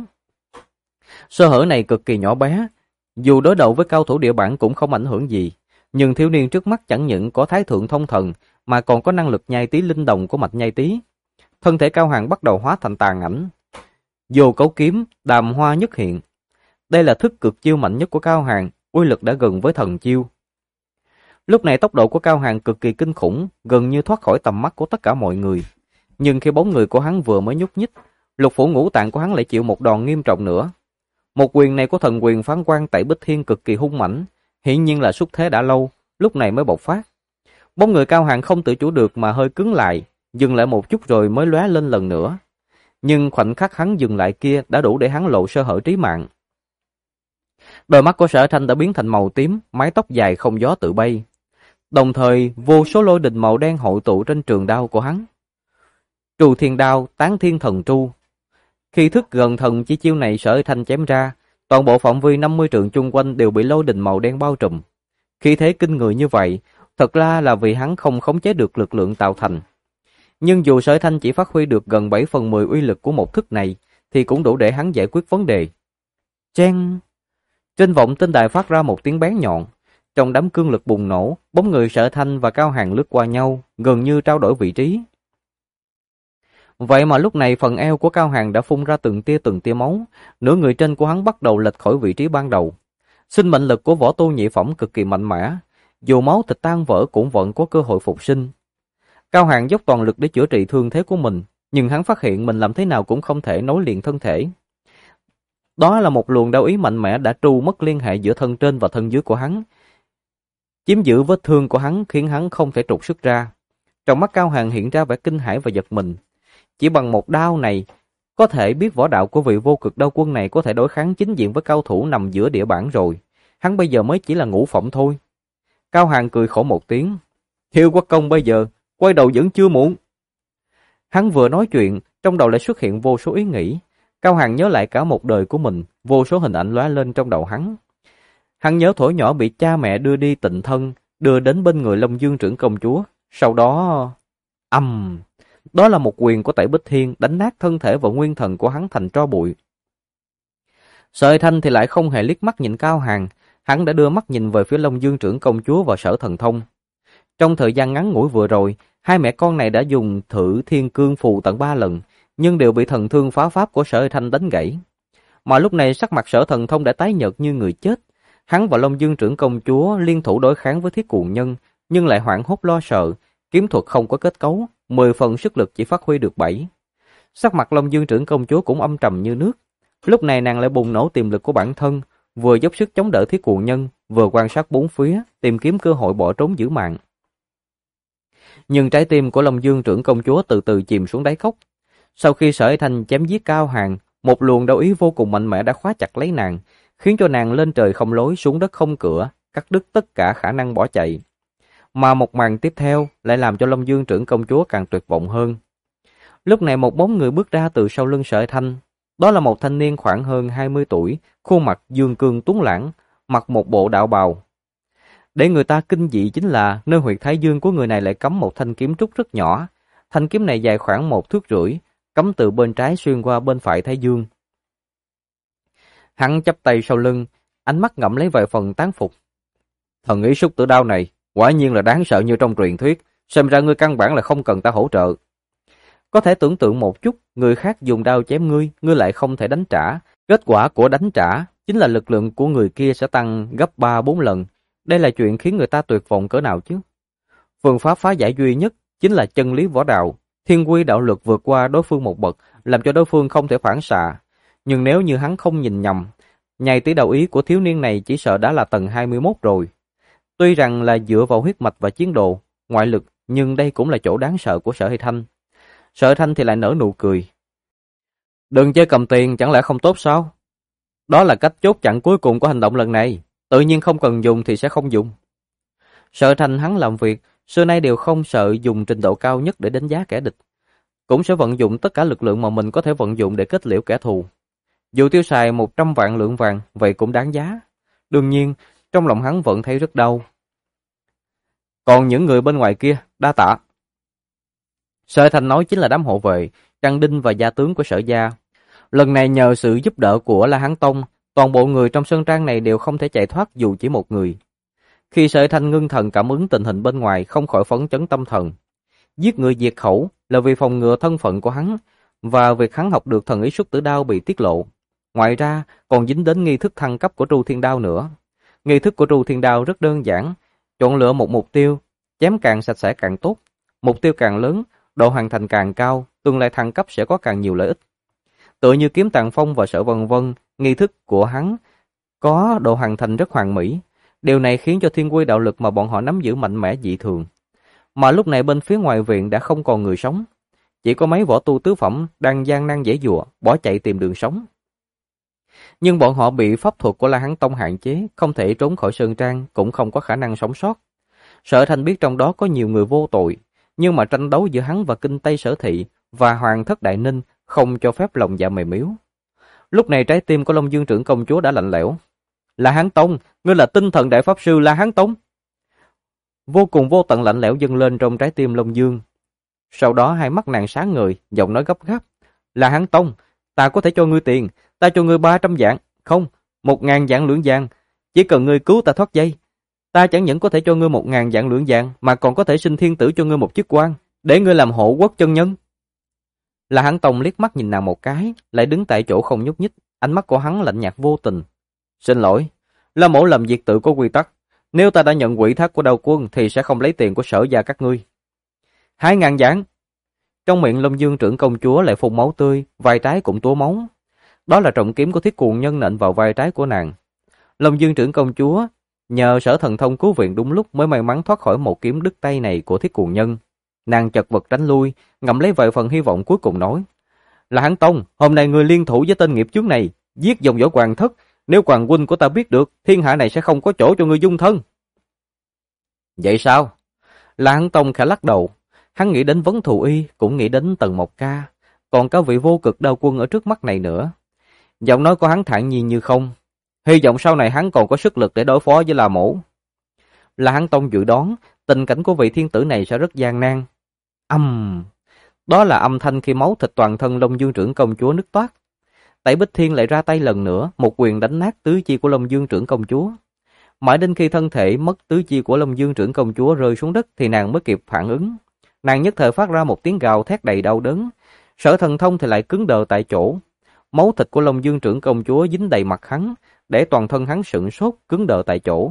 Sơ hở này cực kỳ nhỏ bé, dù đối đầu với cao thủ địa bản cũng không ảnh hưởng gì. Nhưng thiếu niên trước mắt chẳng những có thái thượng thông thần, mà còn có năng lực nhai tí linh đồng của mạch nhai tí. Thân thể Cao Hàn bắt đầu hóa thành tàn ảnh. Vô cấu kiếm, đàm hoa nhất hiện. Đây là thức cực chiêu mạnh nhất của Cao Hàn, uy lực đã gần với thần chiêu. Lúc này tốc độ của Cao Hàn cực kỳ kinh khủng, gần như thoát khỏi tầm mắt của tất cả mọi người. Nhưng khi bóng người của hắn vừa mới nhúc nhích, lục phủ ngũ tạng của hắn lại chịu một đòn nghiêm trọng nữa. Một quyền này của thần quyền phán quan Tẩy Bích Thiên cực kỳ hung mãnh, hiển nhiên là xuất thế đã lâu, lúc này mới bộc phát. Bóng người Cao Hàn không tự chủ được mà hơi cứng lại, dừng lại một chút rồi mới lóe lên lần nữa. Nhưng khoảnh khắc hắn dừng lại kia đã đủ để hắn lộ sơ hở trí mạng. Đôi mắt của Sở Thanh đã biến thành màu tím, mái tóc dài không gió tự bay. Đồng thời, vô số lôi đình màu đen hội tụ trên trường đao của hắn. Trù Thiên Đao, Tán Thiên Thần Tru. Khi thức gần thần chỉ chiêu này Sở Thanh chém ra, toàn bộ phạm vi 50 trượng chung quanh đều bị lôi đình màu đen bao trùm. Khí thế kinh người như vậy, thật ra là vì hắn không khống chế được lực lượng tạo thành. Nhưng dù Sở Thanh chỉ phát huy được gần 7/10 uy lực của một thức này, thì cũng đủ để hắn giải quyết vấn đề. Chen! Trên vọng tinh đài phát ra một tiếng bén nhọn. Trong đám cương lực bùng nổ, bóng người Sở Thanh và Cao Hàn lướt qua nhau, gần như trao đổi vị trí. Vậy mà lúc này phần eo của Cao Hàn đã phun ra từng tia máu, nửa người trên của hắn bắt đầu lệch khỏi vị trí ban đầu. Sinh mệnh lực của võ tu nhị phẩm cực kỳ mạnh mẽ, dù máu thịt tan vỡ cũng vẫn có cơ hội phục sinh. Cao Hàn dốc toàn lực để chữa trị thương thế của mình, nhưng hắn phát hiện mình làm thế nào cũng không thể nối liền thân thể. Đó là một luồng đau ý mạnh mẽ đã tru mất liên hệ giữa thân trên và thân dưới của hắn, chiếm giữ vết thương của hắn khiến hắn không thể trục xuất ra. Trong mắt Cao Hàn hiện ra vẻ kinh hãi và giật mình. Chỉ bằng một đao này, có thể biết võ đạo của vị vô cực đao quân này có thể đối kháng chính diện với cao thủ nằm giữa địa bản rồi. Hắn bây giờ mới chỉ là ngũ phẩm thôi. Cao Hàn cười khổ một tiếng. Thiêu Quốc Công bây giờ, quay đầu vẫn chưa muộn. Hắn vừa nói chuyện, trong đầu lại xuất hiện vô số ý nghĩ. Cao Hàn nhớ lại cả một đời của mình, vô số hình ảnh lóe lên trong đầu hắn. Hắn nhớ thuở nhỏ bị cha mẹ đưa đi tịnh thân, đưa đến bên người Long Dương trưởng công chúa. Sau đó... Đó là một quyền của Tẩy Bích Thiên đánh nát thân thể và nguyên thần của hắn thành tro bụi. Sợi Thanh thì lại không hề liếc mắt nhìn Cao Hàn, hắn đã đưa mắt nhìn về phía Long Dương trưởng công chúa và Sở Thần Thông. Trong thời gian ngắn ngủi vừa rồi, hai mẹ con này đã dùng thử Thiên Cương Phù tận 3 lần, nhưng đều bị thần thương phá pháp của Sở Thanh đánh gãy. Mà lúc này sắc mặt Sở Thần Thông đã tái nhợt như người chết. Hắn và Long Dương trưởng công chúa liên thủ đối kháng với Thiết Cuồng Nhân, nhưng lại hoảng hốt lo sợ, kiếm thuật không có kết cấu, 10 phần sức lực chỉ phát huy được 7. Sắc mặt Long Dương trưởng công chúa cũng âm trầm như nước. Lúc này nàng lại bùng nổ tiềm lực của bản thân, vừa dốc sức chống đỡ Thiết Cuồng Nhân, vừa quan sát bốn phía, tìm kiếm cơ hội bỏ trốn giữ mạng. Nhưng trái tim của Long Dương trưởng công chúa từ từ chìm xuống đáy cốc. Sau khi Sở Thanh chém giết Cao Hàn, một luồng đau ý vô cùng mạnh mẽ đã khóa chặt lấy nàng, khiến cho nàng lên trời không lối, xuống đất không cửa, cắt đứt tất cả khả năng bỏ chạy. Mà một màn tiếp theo lại làm cho Long Dương trưởng công chúa càng tuyệt vọng hơn. Lúc này một bóng người bước ra từ sau lưng Sở Thanh. Đó là một thanh niên khoảng hơn 20 tuổi, khuôn mặt dương cương tuấn lãng, mặc một bộ đạo bào. Để người ta kinh dị chính là nơi huyệt thái dương của người này lại cắm một thanh kiếm trúc rất nhỏ. Thanh kiếm này dài khoảng 1,5 thước, cắm từ bên trái xuyên qua bên phải thái dương. Hắn chắp tay sau lưng, ánh mắt ngậm lấy vài phần tán phục. Thần ý Súc Tử Đao này quả nhiên là đáng sợ như trong truyền thuyết, xem ra ngươi căn bản là không cần ta hỗ trợ. Có thể tưởng tượng một chút, người khác dùng đao chém ngươi, ngươi lại không thể đánh trả. Kết quả của đánh trả chính là lực lượng của người kia sẽ tăng gấp 3-4 lần. Đây là chuyện khiến người ta tuyệt vọng cỡ nào chứ? Phương pháp phá giải duy nhất chính là chân lý võ đạo, thiên quy đạo lực vượt qua đối phương một bậc, làm cho đối phương không thể phản xạ. Nhưng nếu như hắn không nhìn nhầm, nhai tí đầu ý của thiếu niên này chỉ sợ đã là tầng 21 rồi. Tuy rằng là dựa vào huyết mạch và chiến độ, ngoại lực, nhưng đây cũng là chỗ đáng sợ của Sở Thanh. Sở Thanh thì lại nở nụ cười. Đừng chơi cầm tiền, chẳng lẽ không tốt sao? Đó là cách chốt chặn cuối cùng của hành động lần này. Tự nhiên không cần dùng thì sẽ không dùng. Sở Thanh hắn làm việc, xưa nay đều không sợ dùng trình độ cao nhất để đánh giá kẻ địch. Cũng sẽ vận dụng tất cả lực lượng mà mình có thể vận dụng để kết liễu kẻ thù. Dù tiêu xài 100 vạn lượng vàng, vậy cũng đáng giá. Đương nhiên, trong lòng hắn vẫn thấy rất đau. Còn những người bên ngoài kia, đa tạ. Sở Thanh nói chính là đám hộ vệ, Trăng Đinh và gia tướng của Sở gia. Lần này nhờ sự giúp đỡ của La Hán Tông, toàn bộ người trong sơn trang này đều không thể chạy thoát dù chỉ một người. Khi Sở Thanh ngưng thần cảm ứng tình hình bên ngoài, không khỏi phấn chấn tâm thần. Giết người diệt khẩu là vì phòng ngừa thân phận của hắn, và việc hắn học được thần ý Súc Tử Đao bị tiết lộ. Ngoài ra, còn dính đến nghi thức thăng cấp của Tru Thiên Đao nữa. Nghi thức của Tru Thiên Đao rất đơn giản, chọn lựa một mục tiêu, chém càng sạch sẽ càng tốt. Mục tiêu càng lớn, độ hoàn thành càng cao, tương lai thăng cấp sẽ có càng nhiều lợi ích. Tựa như Kiếm Tàng Phong và Sở Vân Vân, nghi thức của hắn có độ hoàn thành rất hoàn mỹ. Điều này khiến cho thiên quy đạo lực mà bọn họ nắm giữ mạnh mẽ dị thường. Mà lúc này bên phía ngoài viện đã không còn người sống. Chỉ có mấy võ tu tứ phẩm đang gian nan giãy giụa, bỏ chạy tìm đường sống. Nhưng bọn họ bị pháp thuật của La Hán Tông hạn chế, không thể trốn khỏi sơn trang, cũng không có khả năng sống sót. Sở Thanh biết trong đó có nhiều người vô tội, nhưng mà tranh đấu giữa hắn và Kinh Tây Sở Thị và Hoàng Thất Đại Ninh không cho phép lòng dạ mềm yếu. Lúc này trái tim của Long Dương trưởng công chúa đã lạnh lẽo. La Hán Tông, ngươi là tinh thần đại pháp sư La Hán Tông. Vô cùng vô tận lạnh lẽo dâng lên trong trái tim Long Dương. Sau đó hai mắt nàng sáng ngời, giọng nói gấp gáp. La Hán Tông, ta có thể cho ngươi tiền, ta cho ngươi 300 vạn, không, 1.000 vạn lưỡng vàng. Chỉ cần ngươi cứu ta thoát dây, ta chẳng những có thể cho ngươi 1.000 vạn lưỡng vàng, mà còn có thể sinh thiên tử cho ngươi một chức quan, để ngươi làm hộ quốc chân nhân. La Hán Tông liếc mắt nhìn nàng một cái, lại đứng tại chỗ không nhúc nhích, ánh mắt của hắn lạnh nhạt vô tình. Xin lỗi, La Mỗ làm việc tự có quy tắc, nếu ta đã nhận quỹ thác của Đao Quân thì sẽ không lấy tiền của Sở gia các ngươi. 2.000 vạn. Trong miệng Long Dương trưởng công chúa lại phun máu tươi, vai trái cũng túa máu. Đó là trọng kiếm của Thiết Cuồng Nhân nện vào vai trái của nàng. Long Dương trưởng công chúa nhờ Sở Thần Thông cứu viện đúng lúc mới may mắn thoát khỏi một kiếm đứt tay này của Thiết Cuồng Nhân. Nàng chật vật tránh lui, ngậm lấy vài phần hy vọng cuối cùng nói: "Là Hán Tông, hôm nay người liên thủ với tên nghiệp chướng này, giết dòng dõi Hoàng thất, nếu Hoàng huynh của ta biết được, thiên hạ này sẽ không có chỗ cho ngươi dung thân." Vậy sao? Là Hán Tông khẽ lắc đầu, hắn nghĩ đến Vấn Thù Y, cũng nghĩ đến Tần Mộc Ca, còn cả vị vô cực đao quân ở trước mắt này nữa. Giọng nói của hắn thản nhiên như không, hy vọng sau này hắn còn có sức lực để đối phó với La Mổ. Là Hán Tông dự đoán tình cảnh của vị thiên tử này sẽ rất gian nan. Đó là âm thanh khi máu thịt toàn thân Long Dương trưởng công chúa nứt toát. Tẩy Bích Thiên lại ra tay lần nữa, một quyền đánh nát tứ chi của Long Dương trưởng công chúa. Mãi đến khi thân thể mất tứ chi của Long Dương trưởng công chúa rơi xuống đất thì nàng mới kịp phản ứng. Nàng nhất thời phát ra một tiếng gào thét đầy đau đớn. Sở Thần Thông thì lại cứng đờ tại chỗ. Máu thịt của Long Dương trưởng công chúa dính đầy mặt hắn, để toàn thân hắn sững sốt, cứng đờ tại chỗ.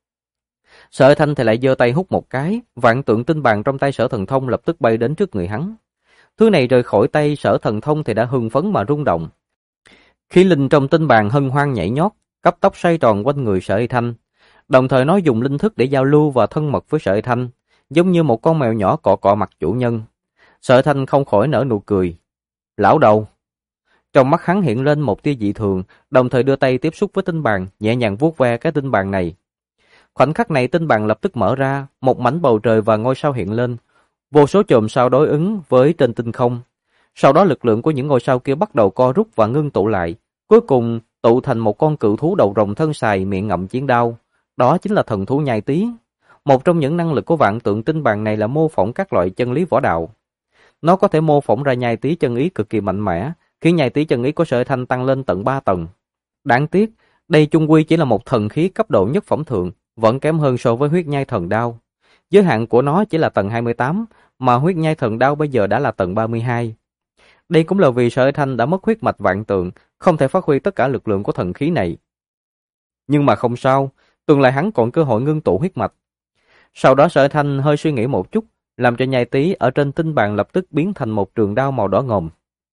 Sở Thanh thì lại giơ tay hút một cái, vạn tượng tinh bàn trong tay Sở Thần Thông lập tức bay đến trước người hắn. Thứ này rời khỏi tay Sở Thần Thông thì đã hưng phấn mà rung động. Khí linh trong tinh bàn hân hoan nhảy nhót, cấp tốc xoay tròn quanh người Sở Thanh, đồng thời nó dùng linh thức để giao lưu và thân mật với Sở Thanh, giống như một con mèo nhỏ cọ cọ mặt chủ nhân. Sở Thanh không khỏi nở nụ cười. "Lão đầu." Trong mắt hắn hiện lên một tia dị thường, đồng thời đưa tay tiếp xúc với tinh bàn, nhẹ nhàng vuốt ve cái tinh bàn này. Khoảnh khắc này tinh bàn lập tức mở ra, một mảnh bầu trời và ngôi sao hiện lên, vô số chòm sao đối ứng với trên tinh không. Sau đó lực lượng của những ngôi sao kia bắt đầu co rút và ngưng tụ lại, cuối cùng tụ thành một con cự thú đầu rồng thân xài miệng ngậm chiến đao. Đó chính là thần thú Nhai Tý. Một trong những năng lực của vạn tượng tinh bàn này là mô phỏng các loại chân lý võ đạo. Nó có thể mô phỏng ra Nhai Tý chân ý cực kỳ mạnh mẽ, khiến Nhai Tý chân ý của Sở Thanh tăng lên tận 3 tầng. Đáng tiếc, đây chung quy chỉ là một thần khí cấp độ nhất phẩm thượng, vẫn kém hơn so với huyết nhai thần đao. Giới hạn của nó chỉ là tầng 28, mà huyết nhai thần đao bây giờ đã là tầng 32. Đây cũng là vì Sở Thanh đã mất huyết mạch vạn tượng, không thể phát huy tất cả lực lượng của thần khí này. Nhưng mà không sao, tương lai hắn còn cơ hội ngưng tụ huyết mạch. Sau đó Sở Thanh hơi suy nghĩ một chút, làm cho Nhai Tý ở trên tinh bàn lập tức biến thành một trường đao màu đỏ ngòm.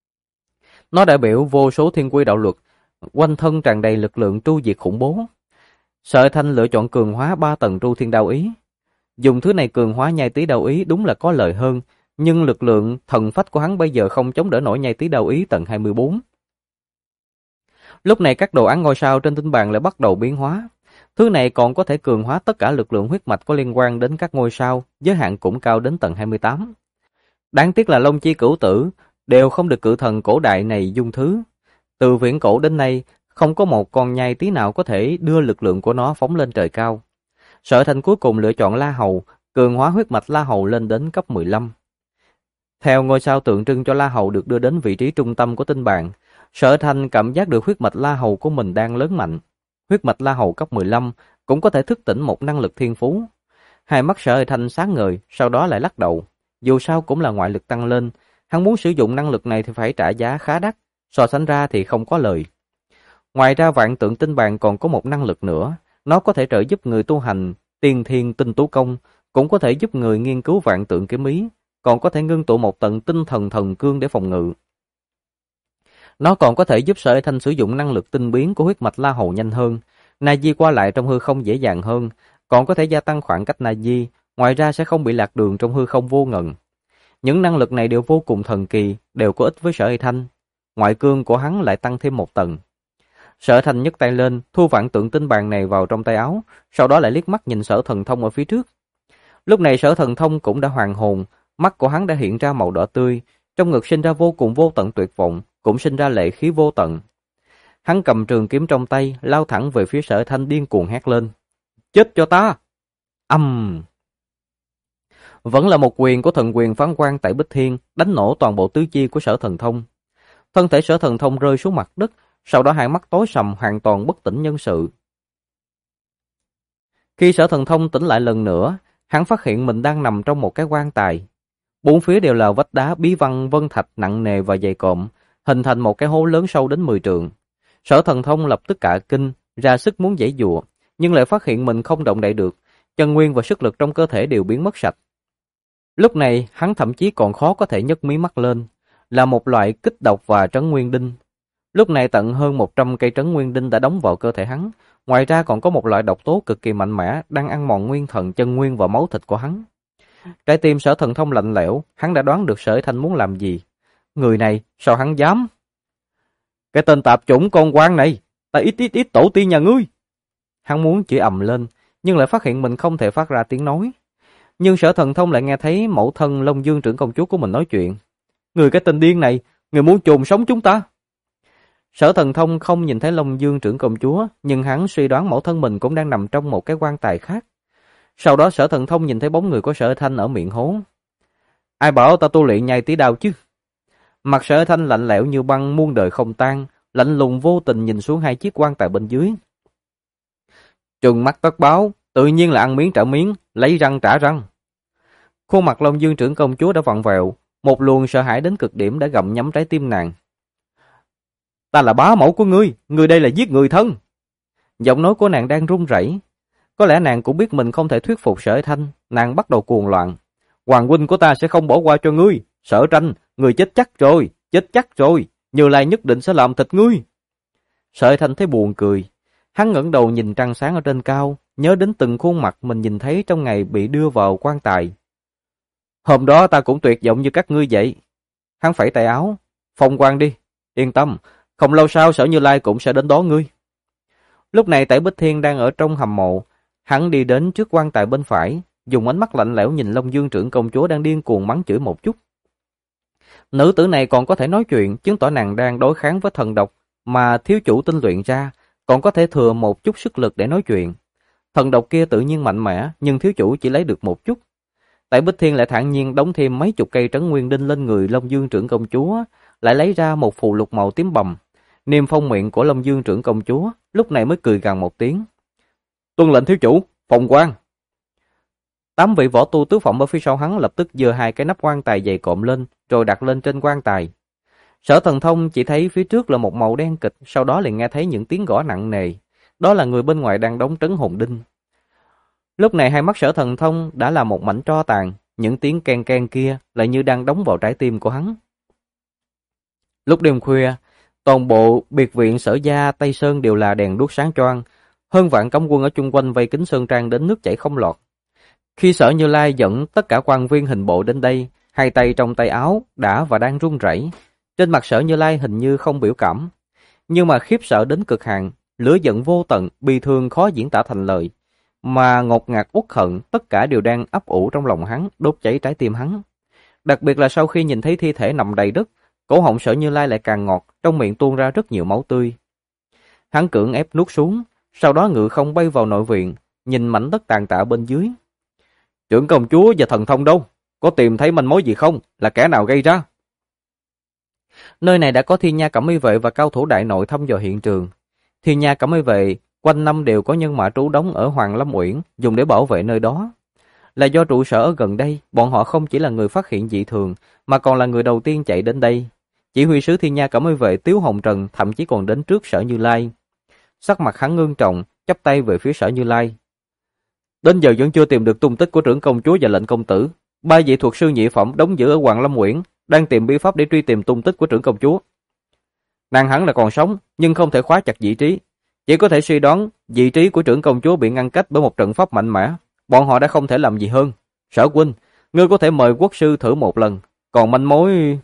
Nó đại biểu vô số thiên quy đạo luật, quanh thân tràn đầy lực lượng tru diệt khủng bố. Sở Thanh lựa chọn cường hóa 3 tầng tru thiên đao ý. Dùng thứ này cường hóa Nhai Tý đao ý đúng là có lợi hơn, nhưng lực lượng thần phách của hắn bây giờ không chống đỡ nổi Nhai Tý đao ý tầng 24. Lúc này các đồ án ngôi sao trên tinh bàn lại bắt đầu biến hóa. Thứ này còn có thể cường hóa tất cả lực lượng huyết mạch có liên quan đến các ngôi sao, giới hạn cũng cao đến tầng 28. Đáng tiếc là Long Chi Cửu Tử đều không được cự thần cổ đại này dung thứ. Từ viễn cổ đến nay, không có một con Nhai Tý nào có thể đưa lực lượng của nó phóng lên trời cao. Sở Thanh cuối cùng lựa chọn La Hầu, cường hóa huyết mạch La Hầu lên đến cấp 15. Theo ngôi sao tượng trưng cho La Hầu được đưa đến vị trí trung tâm của tinh bàn, Sở Thanh cảm giác được huyết mạch La Hầu của mình đang lớn mạnh. Huyết mạch La Hầu cấp 15 cũng có thể thức tỉnh một năng lực thiên phú. Hai mắt Sở Thanh sáng ngời, sau đó lại lắc đầu. Dù sao cũng là ngoại lực tăng lên, hắn muốn sử dụng năng lực này thì phải trả giá khá đắt, so sánh ra thì không có lời. Ngoài ra vạn tượng tinh bàn còn có một năng lực nữa, nó có thể trợ giúp người tu hành tiên thiên tinh tú công, cũng có thể giúp người nghiên cứu vạn tượng kiếm ý, còn có thể ngưng tụ một tầng tinh thần thần cương để phòng ngự. Nó còn có thể giúp Sở Thanh sử dụng năng lực tinh biến của huyết mạch La Hầu nhanh hơn, Na Di qua lại trong hư không dễ dàng hơn, còn có thể gia tăng khoảng cách Na Di, ngoài ra sẽ không bị lạc đường trong hư không vô ngần. Những năng lực này đều vô cùng thần kỳ, đều có ích với Sở Thanh. Ngoại cương của hắn lại tăng thêm một tầng. Sở Thanh nhấc tay lên, thu vạn tượng tinh bàn này vào trong tay áo, sau đó lại liếc mắt nhìn Sở Thần Thông ở phía trước. Lúc này Sở Thần Thông cũng đã hoàn hồn, mắt của hắn đã hiện ra màu đỏ tươi, trong ngực sinh ra vô cùng vô tận tuyệt vọng, cũng sinh ra lệ khí vô tận. Hắn cầm trường kiếm trong tay, lao thẳng về phía Sở Thanh điên cuồng hét lên: "Chết cho ta!" Vẫn là một quyền của thần quyền phán quan tại Bích Thiên, đánh nổ toàn bộ tứ chi của Sở Thần Thông. Thân thể Sở Thần Thông rơi xuống mặt đất, sau đó hai mắt tối sầm hoàn toàn bất tỉnh nhân sự. Khi Sở Thần Thông tỉnh lại lần nữa, hắn phát hiện mình đang nằm trong một cái quan tài. Bốn phía đều là vách đá bí văn vân thạch nặng nề và dày cộm, hình thành một cái hố lớn sâu đến 10 trượng. Sở Thần Thông lập tức cả kinh, ra sức muốn giãy giụa, nhưng lại phát hiện mình không động đậy được, chân nguyên và sức lực trong cơ thể đều biến mất sạch. Lúc này hắn thậm chí còn khó có thể nhấc mí mắt lên, là một loại kích độc và trấn nguyên đinh. Lúc này tận hơn 100 cây trấn nguyên đinh đã đóng vào cơ thể hắn, ngoài ra còn có một loại độc tố cực kỳ mạnh mẽ đang ăn mòn nguyên thần chân nguyên và máu thịt của hắn. Trái tim Sở Thần Thông lạnh lẽo, hắn đã đoán được Sở Thanh muốn làm gì. Người này, sao hắn dám? Cái tên tạp chủng con quan này, ta ít tổ tiên nhà ngươi. Hắn muốn chửi ầm lên, nhưng lại phát hiện mình không thể phát ra tiếng nói. Nhưng Sở Thần Thông lại nghe thấy mẫu thân Long Dương trưởng công chúa của mình nói chuyện. Người cái tên điên này, người muốn chôn sống chúng ta. Sở Thần Thông không nhìn thấy Long Dương trưởng công chúa, nhưng hắn suy đoán mẫu thân mình cũng đang nằm trong một cái quan tài khác. Sau đó Sở Thần Thông nhìn thấy bóng người của Sở Thanh ở miệng hố. Ai bảo ta tu luyện nhai tí đao chứ? Mặt Sở Thanh lạnh lẽo như băng muôn đời không tan, lạnh lùng vô tình nhìn xuống hai chiếc quan tài bên dưới. Trừng mắt tất báo, tự nhiên là ăn miếng trả miếng, lấy răng trả răng. Khuôn mặt Long Dương trưởng công chúa đã vặn vẹo, một luồng sợ hãi đến cực điểm đã gặm nhấm trái tim nàng. Ta là bá mẫu của ngươi đây là giết người thân. Giọng nói của nàng đang run rẩy. Có lẽ nàng cũng biết mình không thể thuyết phục Sở Thanh, nàng bắt đầu cuồng loạn. Hoàng huynh của ta sẽ không bỏ qua cho ngươi, Sở Tranh, ngươi chết chắc rồi, Như Lai nhất định sẽ làm thịt ngươi. Sở Thanh thấy buồn cười, hắn ngẩng đầu nhìn trăng sáng ở trên cao, nhớ đến từng khuôn mặt mình nhìn thấy trong ngày bị đưa vào quan tài. Hôm đó ta cũng tuyệt vọng như các ngươi vậy. Hắn phẩy tay áo, phong quan đi, yên tâm, không lâu sau Sở Như Lai cũng sẽ đến đó ngươi. Lúc này Tẩy Bích Thiên đang ở trong hầm mộ, hắn đi đến trước quan tài bên phải, dùng ánh mắt lạnh lẽo nhìn Long Dương trưởng công chúa đang điên cuồng mắng chửi một chút. Nữ tử này còn có thể nói chuyện, chứng tỏ nàng đang đối kháng với thần độc mà thiếu chủ tinh luyện ra, còn có thể thừa một chút sức lực để nói chuyện. Thần độc kia tự nhiên mạnh mẽ, nhưng thiếu chủ chỉ lấy được một chút. Tẩy Bích Thiên lại thản nhiên đóng thêm mấy chục cây trấn nguyên đinh lên người Long Dương trưởng công chúa, lại lấy ra một phù lục màu tím bầm. Niêm phong miệng của Long Dương trưởng công chúa, lúc này mới cười gằn một tiếng. Tuân lệnh thiếu chủ, phong quan. 8 vị võ tu tứ phẩm ở phía sau hắn lập tức giơ hai cái nắp quan tài dày cộm lên, rồi đặt lên trên quan tài. Sở Thần Thông chỉ thấy phía trước là một màu đen kịch, sau đó liền nghe thấy những tiếng gõ nặng nề. Đó là người bên ngoài đang đóng trấn hồn đinh. Lúc này hai mắt Sở Thần Thông đã là một mảnh tro tàn, những tiếng ken ken kia lại như đang đóng vào trái tim của hắn. Lúc đêm khuya, toàn bộ biệt viện Sở gia Tây Sơn đều là đèn đuốc sáng choang, hơn vạn cấm quân ở chung quanh vây kín sơn trang đến nước chảy không lọt. Khi Sở Như Lai dẫn tất cả quan viên hình bộ đến đây, hai tay trong tay áo đã và đang run rẩy. Trên mặt Sở Như Lai hình như không biểu cảm, nhưng mà khiếp sợ đến cực hạn, lửa giận vô tận, bi thương khó diễn tả thành lời, mà ngột ngạt uất hận tất cả đều đang ấp ủ trong lòng hắn, đốt cháy trái tim hắn. Đặc biệt là sau khi nhìn thấy thi thể nằm đầy đất, cổ họng Sở Như Lai lại càng ngọt, trong miệng tuôn ra rất nhiều máu tươi. Hắn cưỡng ép nuốt xuống, sau đó ngự không bay vào nội viện, nhìn mảnh đất tàn tạ bên dưới. Trưởng công chúa và Thần Thông đâu? Có tìm thấy manh mối gì không? Là kẻ nào gây ra? Nơi này đã có Thiên Nha Cẩm Y vệ và cao thủ đại nội thăm dò hiện trường. Thiên Nha Cẩm Y vệ quanh năm đều có nhân mã trú đóng ở Hoàng Lâm Uyển, dùng để bảo vệ nơi đó. Là do trụ sở ở gần đây, bọn họ không chỉ là người phát hiện dị thường, mà còn là người đầu tiên chạy đến đây. Chỉ huy sứ Thiên Nha Cẩm Y vệ Tiếu Hồng Trần thậm chí còn đến trước Sở Như Lai. Sắc mặt hắn ngưng trọng, chắp tay về phía Sở Như Lai. Đến giờ vẫn chưa tìm được tung tích của trưởng công chúa và lệnh công tử. Ba vị thuật sư nhị phẩm đóng giữ ở Hoàng Lâm Uyển đang tìm bí pháp để truy tìm tung tích của trưởng công chúa. Nàng hẳn là còn sống, nhưng không thể khóa chặt vị trí. Chỉ có thể suy đoán vị trí của trưởng công chúa bị ngăn cách bởi một trận pháp mạnh mẽ. Bọn họ đã không thể làm gì hơn. Sở huynh, ngươi có thể mời quốc sư thử một lần. Còn manh mối...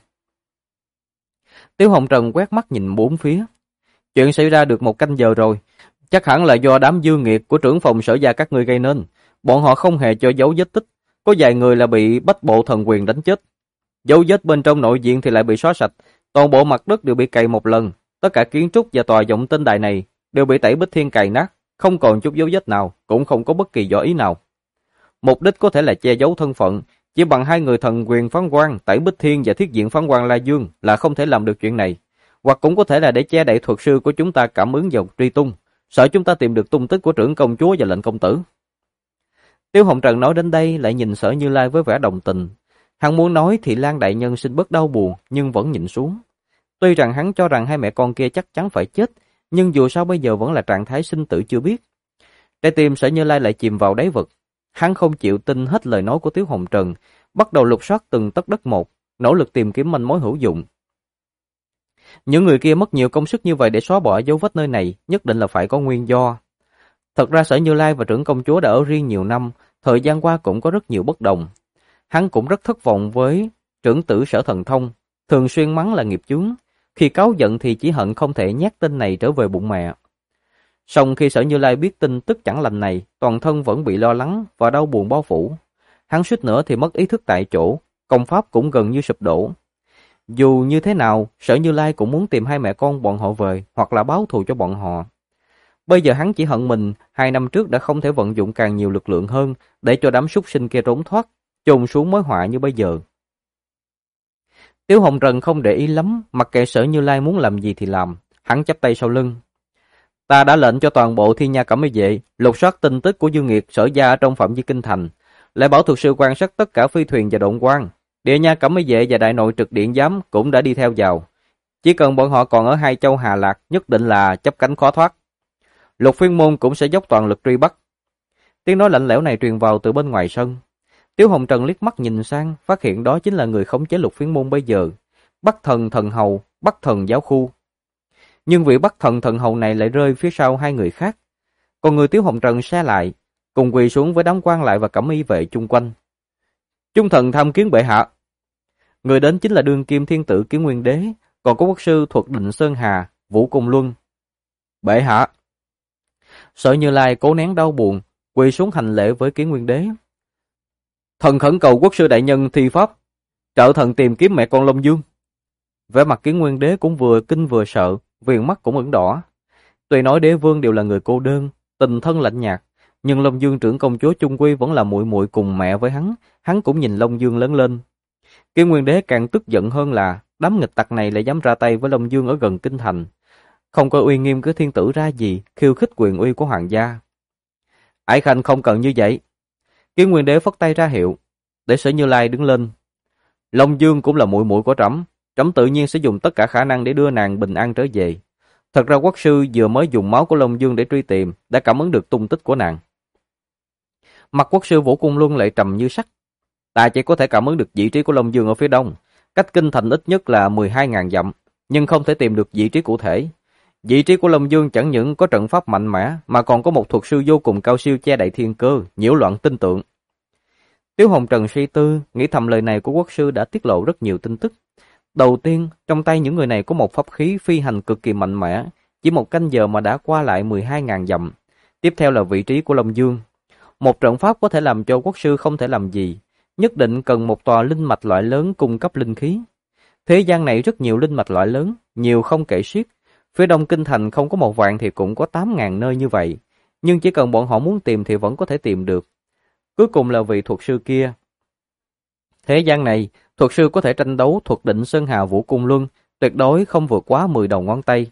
Tiếu Hồng Trần quét mắt nhìn bốn phía. Chuyện xảy ra được một canh giờ rồi. Chắc hẳn là do đám dư nghiệt của trưởng phòng Sở gia các ngươi gây nên. Bọn họ không hề cho dấu vết tích. Có vài người là bị bách bộ thần quyền đánh chết. Dấu vết bên trong nội viện thì lại bị xóa sạch. Toàn bộ mặt đất đều bị cày một lần. Tất cả kiến trúc và tòa vọng tinh đài này đều bị Tẩy Bích Thiên cày nát. Không còn chút dấu vết nào, cũng không có bất kỳ võ ý nào. Mục đích có thể là che giấu thân phận. Chỉ bằng hai người thần quyền phán quan Tẩy Bích Thiên và thiết diện phán quan La Dương là không thể làm được chuyện này. Hoặc cũng có thể là để che đậy thuật sư của chúng ta cảm ứng vào truy tung, sợ chúng ta tìm được tung tích của trưởng công chúa và lệnh công tử. Tiếu Hồng Trần nói đến đây lại nhìn Sở Như Lai với vẻ đồng tình. Hắn muốn nói Thị Lan đại nhân xin bớt đau buồn, nhưng vẫn nhìn xuống. Tuy rằng hắn cho rằng hai mẹ con kia chắc chắn phải chết, nhưng dù sao bây giờ vẫn là trạng thái sinh tử chưa biết. Trái tim Sở Như Lai lại chìm vào đáy vực. Hắn không chịu tin hết lời nói của Tiếu Hồng Trần, bắt đầu lục soát từng tấc đất một, nỗ lực tìm kiếm manh mối hữu dụng. Những người kia mất nhiều công sức như vậy để xóa bỏ dấu vết nơi này, nhất định là phải có nguyên do. Thật ra Sở Như Lai và trưởng công chúa đã ở riêng nhiều năm, thời gian qua cũng có rất nhiều bất đồng. Hắn cũng rất thất vọng với trưởng tử Sở Thần Thông, thường xuyên mắng là nghiệp chướng, khi cáu giận thì chỉ hận không thể nhét tên này trở về bụng mẹ. Song khi Sở Như Lai biết tin tức chẳng lành này, toàn thân vẫn bị lo lắng và đau buồn bao phủ. Hắn suýt nữa thì mất ý thức tại chỗ, công pháp cũng gần như sụp đổ. Dù như thế nào, Sở Như Lai cũng muốn tìm hai mẹ con bọn họ về hoặc là báo thù cho bọn họ. Bây giờ hắn chỉ hận mình 2 năm trước đã không thể vận dụng càng nhiều lực lượng hơn để cho đám súc sinh kia trốn thoát, chôn xuống mối họa như bây giờ. Tiếu Hồng Trần không để ý lắm, mặc kệ Sở Như Lai muốn làm gì thì làm, hắn chắp tay sau lưng. Ta đã lệnh cho toàn bộ Thiên Nha Cẩm Y Vệ lục soát tin tức của Dương Nghiệt Sở gia ở trong phạm vi kinh thành, lại bảo thuật sư quan sát tất cả phi thuyền và độn quang. Địa Nha Cẩm Y Vệ và đại nội trực điện giám cũng đã đi theo vào. Chỉ cần bọn họ còn ở hai châu Hà Lạc, nhất định là chấp cánh khó thoát. Lục Phiên Môn cũng sẽ dốc toàn lực truy bắt. Tiếng nói lạnh lẽo này truyền vào từ bên ngoài sân. Tiếu Hồng Trần liếc mắt nhìn sang, phát hiện đó chính là người khống chế Lục Phiên Môn bây giờ, Bắc Thần Thần Hầu, Bắc Thần Giáo Khu. Nhưng vị Bắc Thần Thần Hầu này lại rơi phía sau hai người khác. Còn người Tiếu Hồng Trần xe lại, cùng quỳ xuống với đám quan lại và Cẩm Y vệ chung quanh. Trung thần tham kiến bệ hạ. Người đến chính là đương kim thiên tử Kiến Nguyên Đế, còn có quốc sư Thuật Định Sơn Hà, Vũ Cung Luân. Bệ hạ. Sở Như Lai cố nén đau buồn, quỳ xuống hành lễ với Kiến Nguyên Đế. Thần khẩn cầu quốc sư đại nhân thi pháp, trợ thần tìm kiếm mẹ con Long Dương. Vẻ mặt Kiến Nguyên Đế cũng vừa kinh vừa sợ, viền mắt cũng ửng đỏ. Tuy nói đế vương đều là người cô đơn, tình thân lạnh nhạt, nhưng Long Dương trưởng công chúa chung quy vẫn là muội muội cùng mẹ với hắn cũng nhìn Long Dương lớn lên. Kiến Nguyên Đế càng tức giận hơn là đám nghịch tặc này lại dám ra tay với Long Dương ở gần kinh thành, không có uy nghiêm của thiên tử ra gì, khiêu khích quyền uy của hoàng gia. Ải Khanh không cần như vậy. Kiến Nguyên Đế phất tay ra hiệu, để Sở Như Lai đứng lên. Long Dương cũng là muội muội của trẫm, trẫm tự nhiên sẽ dùng tất cả khả năng để đưa nàng bình an trở về. Thật ra quốc sư vừa mới dùng máu của Long Dương để truy tìm, đã cảm ứng được tung tích của nàng. Mặt quốc sư Vũ Cung Luân lại trầm như sắt. Ta chỉ có thể cảm ứng được vị trí của Long Dương ở phía đông, cách kinh thành ít nhất là 12.000 dặm, nhưng không thể tìm được vị trí cụ thể. Vị trí của Long Dương chẳng những có trận pháp mạnh mẽ, mà còn có một thuật sư vô cùng cao siêu che đậy thiên cơ, nhiễu loạn tinh tượng. Tiếu Hồng Trần suy tư, nghĩ thầm lời này của quốc sư đã tiết lộ rất nhiều tin tức. Đầu tiên, trong tay những người này có một pháp khí phi hành cực kỳ mạnh mẽ, chỉ một canh giờ mà đã qua lại 12.000 dặm. Tiếp theo là vị trí của Long Dương. Một trận pháp có thể làm cho quốc sư không thể làm gì, nhất định cần một tòa linh mạch loại lớn cung cấp linh khí. Thế gian này rất nhiều linh mạch loại lớn, nhiều không kể xiết. Phía đông kinh thành không có 1 vạn thì cũng có 8.000 nơi như vậy, nhưng chỉ cần bọn họ muốn tìm thì vẫn có thể tìm được. Cuối cùng là vị thuật sư kia. Thế gian này, thuật sư có thể tranh đấu Thuật Định Sơn Hà Vũ Cung Luân, tuyệt đối không vượt quá 10 đầu ngón tay.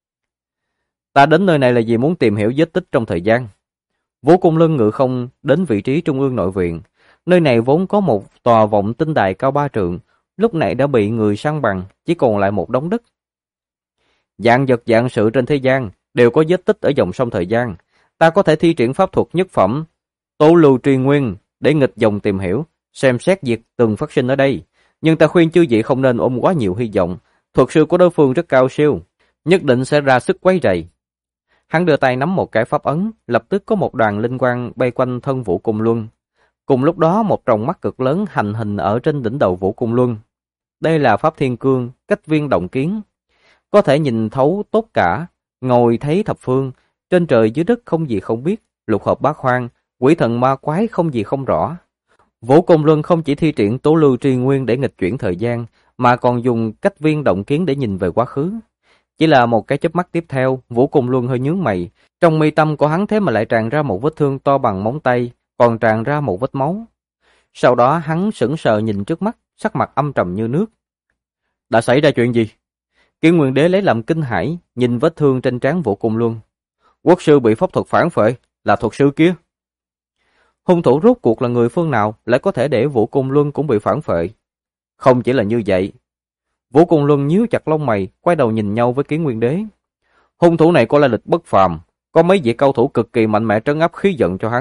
Ta đến nơi này là vì muốn tìm hiểu vết tích trong thời gian. Vũ Cung Luân ngự không đến vị trí trung ương nội viện. Nơi này vốn có một tòa vọng tinh đài cao 3 trượng, lúc này đã bị người san bằng, chỉ còn lại một đống đất. Vạn vật vạn sự trên thế gian đều có vết tích ở dòng sông thời gian. Ta có thể thi triển pháp thuật nhất phẩm Tố Lưu Truy Nguyên để nghịch dòng tìm hiểu, xem xét việc từng phát sinh ở đây. Nhưng ta khuyên chư vị không nên ôm quá nhiều hy vọng. Thuật sư của đối phương rất cao siêu, nhất định sẽ ra sức quấy rầy. Hắn đưa tay nắm một cái pháp ấn, lập tức có một đoàn linh quang bay quanh thân Vũ Cung Luân. Cùng lúc đó một tròng mắt cực lớn hành hình ở trên đỉnh đầu Vũ Cung Luân. Đây là pháp thiên cương, cách viên động kiến. Có thể nhìn thấu tốt cả, ngồi thấy thập phương, trên trời dưới đất không gì không biết, lục hợp bát hoang, quỷ thần ma quái không gì không rõ. Vũ Cung Luân không chỉ thi triển Tố Lưu Tri Nguyên để nghịch chuyển thời gian, mà còn dùng cách viên động kiến để nhìn về quá khứ. Chỉ là một cái chớp mắt tiếp theo, Vũ Cung Luân hơi nhướng mày, trong mi tâm của hắn thế mà lại tràn ra một vết thương to bằng móng tay, còn tràn ra một vết máu. Sau đó hắn sững sờ nhìn trước mắt, sắc mặt âm trầm như nước. Đã xảy ra chuyện gì? Kiến Nguyên Đế lấy làm kinh hãi, nhìn vết thương trên trán Vũ Cung Luân. Quốc sư bị pháp thuật phản phệ, là thuật sư kia. Hung thủ rốt cuộc là người phương nào lại có thể để Vũ Cung Luân cũng bị phản phệ? Không chỉ là như vậy. Vũ Cung Luân nhíu chặt lông mày, quay đầu nhìn nhau với Kiến Nguyên Đế. Hung thủ này có lai lịch bất phàm, có mấy vị cao thủ cực kỳ mạnh mẽ trấn áp khí giận cho hắn.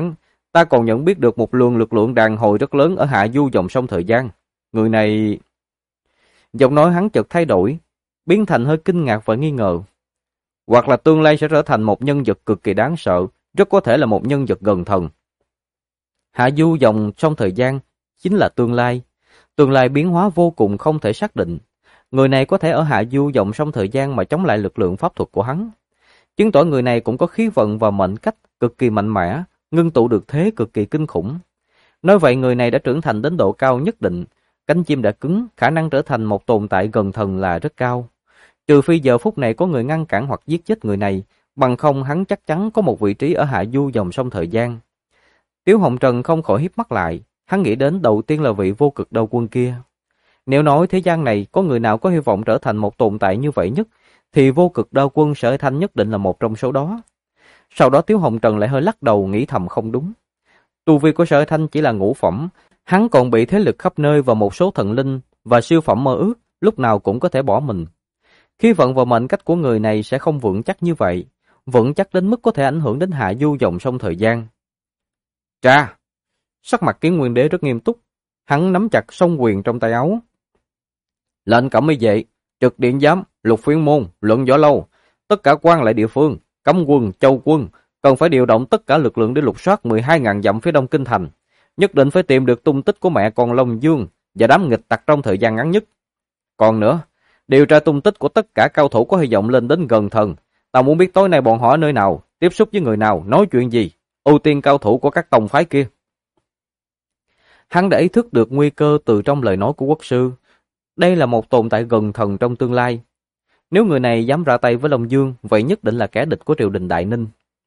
Ta còn nhận biết được một luồng lực lượng đàn hồi rất lớn ở hạ du dòng sông thời gian. Người này... Giọng nói hắn chợt thay đổi, biến thành hơi kinh ngạc và nghi ngờ. Hoặc là tương lai sẽ trở thành một nhân vật cực kỳ đáng sợ, rất có thể là một nhân vật gần thần. Hạ du dòng sông thời gian chính là tương lai biến hóa vô cùng không thể xác định. Người này có thể ở hạ du dòng sông thời gian mà chống lại lực lượng pháp thuật của hắn. Chứng tỏ người này cũng có khí vận và mệnh cách cực kỳ mạnh mẽ, ngưng tụ được thế cực kỳ kinh khủng. Nói vậy người này đã trưởng thành đến độ cao nhất định, cánh chim đã cứng, khả năng trở thành một tồn tại gần thần là rất cao. Trừ phi giờ phút này có người ngăn cản hoặc giết chết người này, bằng không hắn chắc chắn có một vị trí ở hạ du dòng sông thời gian. Tiếu Hồng Trần không khỏi híp mắt lại, hắn nghĩ đến đầu tiên là vị vô cực đao quân kia. Nếu nói thế gian này có người nào có hy vọng trở thành một tồn tại như vậy nhất, thì vô cực đao quân Sở Thanh nhất định là một trong số đó. Sau đó Tiếu Hồng Trần lại hơi lắc đầu nghĩ thầm không đúng. Tu vi của Sở Thanh chỉ là ngũ phẩm, hắn còn bị thế lực khắp nơi và một số thần linh và siêu phẩm mơ ước, lúc nào cũng có thể bỏ mình. Khí vận và mệnh cách của người này sẽ không vững chắc như vậy, vững chắc đến mức có thể ảnh hưởng đến hạ du dòng sông thời gian. Cha! Sắc mặt Kiến Nguyên Đế rất nghiêm túc, hắn nắm chặt song quyền trong tay áo. Lệnh cẩm y vệ, trực điện giám, lục phiên môn, luận võ lâu, tất cả quan lại địa phương, cấm quân, châu quân, cần phải điều động tất cả lực lượng để lục soát 12.000 dặm phía đông kinh thành. Nhất định phải tìm được tung tích của mẹ con Long Dương và đám nghịch tặc trong thời gian ngắn nhất. Còn nữa, điều tra tung tích của tất cả cao thủ có hy vọng lên đến gần thần. Tao muốn biết tối nay bọn họ ở nơi nào, tiếp xúc với người nào, nói chuyện gì, ưu tiên cao thủ của các tông phái kia. Hắn đã ý thức được nguy cơ từ trong lời nói của quốc sư. Đây là một tồn tại gần thần trong tương lai. Nếu người này dám ra tay với Long Dương, vậy nhất định là kẻ địch của triều đình Đại Ninh.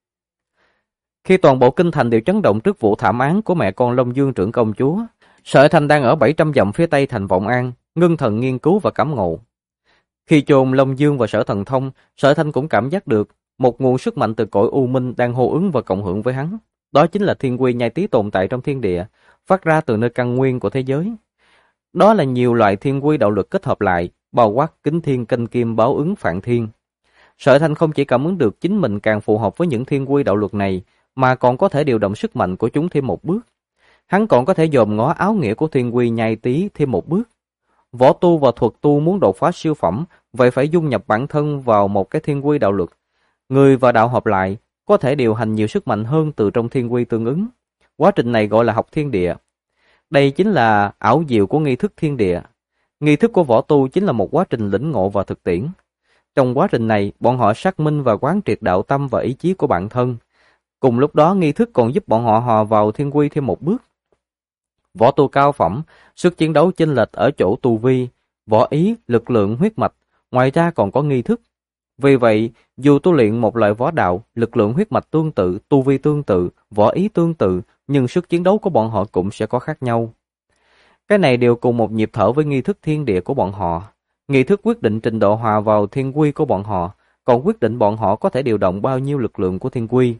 Khi toàn bộ kinh thành đều chấn động trước vụ thảm án của mẹ con Long Dương trưởng công chúa, Sở Thanh đang ở 700 dặm phía tây thành Vọng An, ngưng thần nghiên cứu và cảm ngộ. Khi chôn Long Dương và Sở Thần Thông, Sở Thanh cũng cảm giác được một nguồn sức mạnh từ cõi u minh đang hô ứng và cộng hưởng với hắn. Đó chính là thiên quy nhai tí tồn tại trong thiên địa, phát ra từ nơi căn nguyên của thế giới. Đó là nhiều loại thiên quy đạo luật kết hợp lại, bao quát kính thiên canh kim báo ứng phạn thiên. Sở Thanh không chỉ cảm ứng được chính mình càng phù hợp với những thiên quy đạo luật này, mà còn có thể điều động sức mạnh của chúng thêm một bước. Hắn còn có thể dòm ngó áo nghĩa của thiên quy nhai tí thêm một bước. Võ tu và thuật tu muốn đột phá siêu phẩm, vậy phải dung nhập bản thân vào một cái thiên quy đạo luật. Người và đạo hợp lại, có thể điều hành nhiều sức mạnh hơn từ trong thiên quy tương ứng. Quá trình này gọi là học thiên địa. Đây chính là ảo diệu của nghi thức thiên địa. Nghi thức của võ tu chính là một quá trình lĩnh ngộ và thực tiễn. Trong quá trình này, bọn họ xác minh và quán triệt đạo tâm và ý chí của bản thân. Cùng lúc đó, nghi thức còn giúp bọn họ hòa vào thiên quy thêm một bước. Võ tu cao phẩm, sức chiến đấu chênh lệch ở chỗ tu vi, võ ý, lực lượng, huyết mạch, ngoài ra còn có nghi thức. Vì vậy, dù tu luyện một loại võ đạo, lực lượng huyết mạch tương tự, tu vi tương tự, võ ý tương tự, nhưng sức chiến đấu của bọn họ cũng sẽ có khác nhau. Cái này đều cùng một nhịp thở với nghi thức thiên địa của bọn họ. Nghi thức quyết định trình độ hòa vào thiên quy của bọn họ, còn quyết định bọn họ có thể điều động bao nhiêu lực lượng của thiên quy.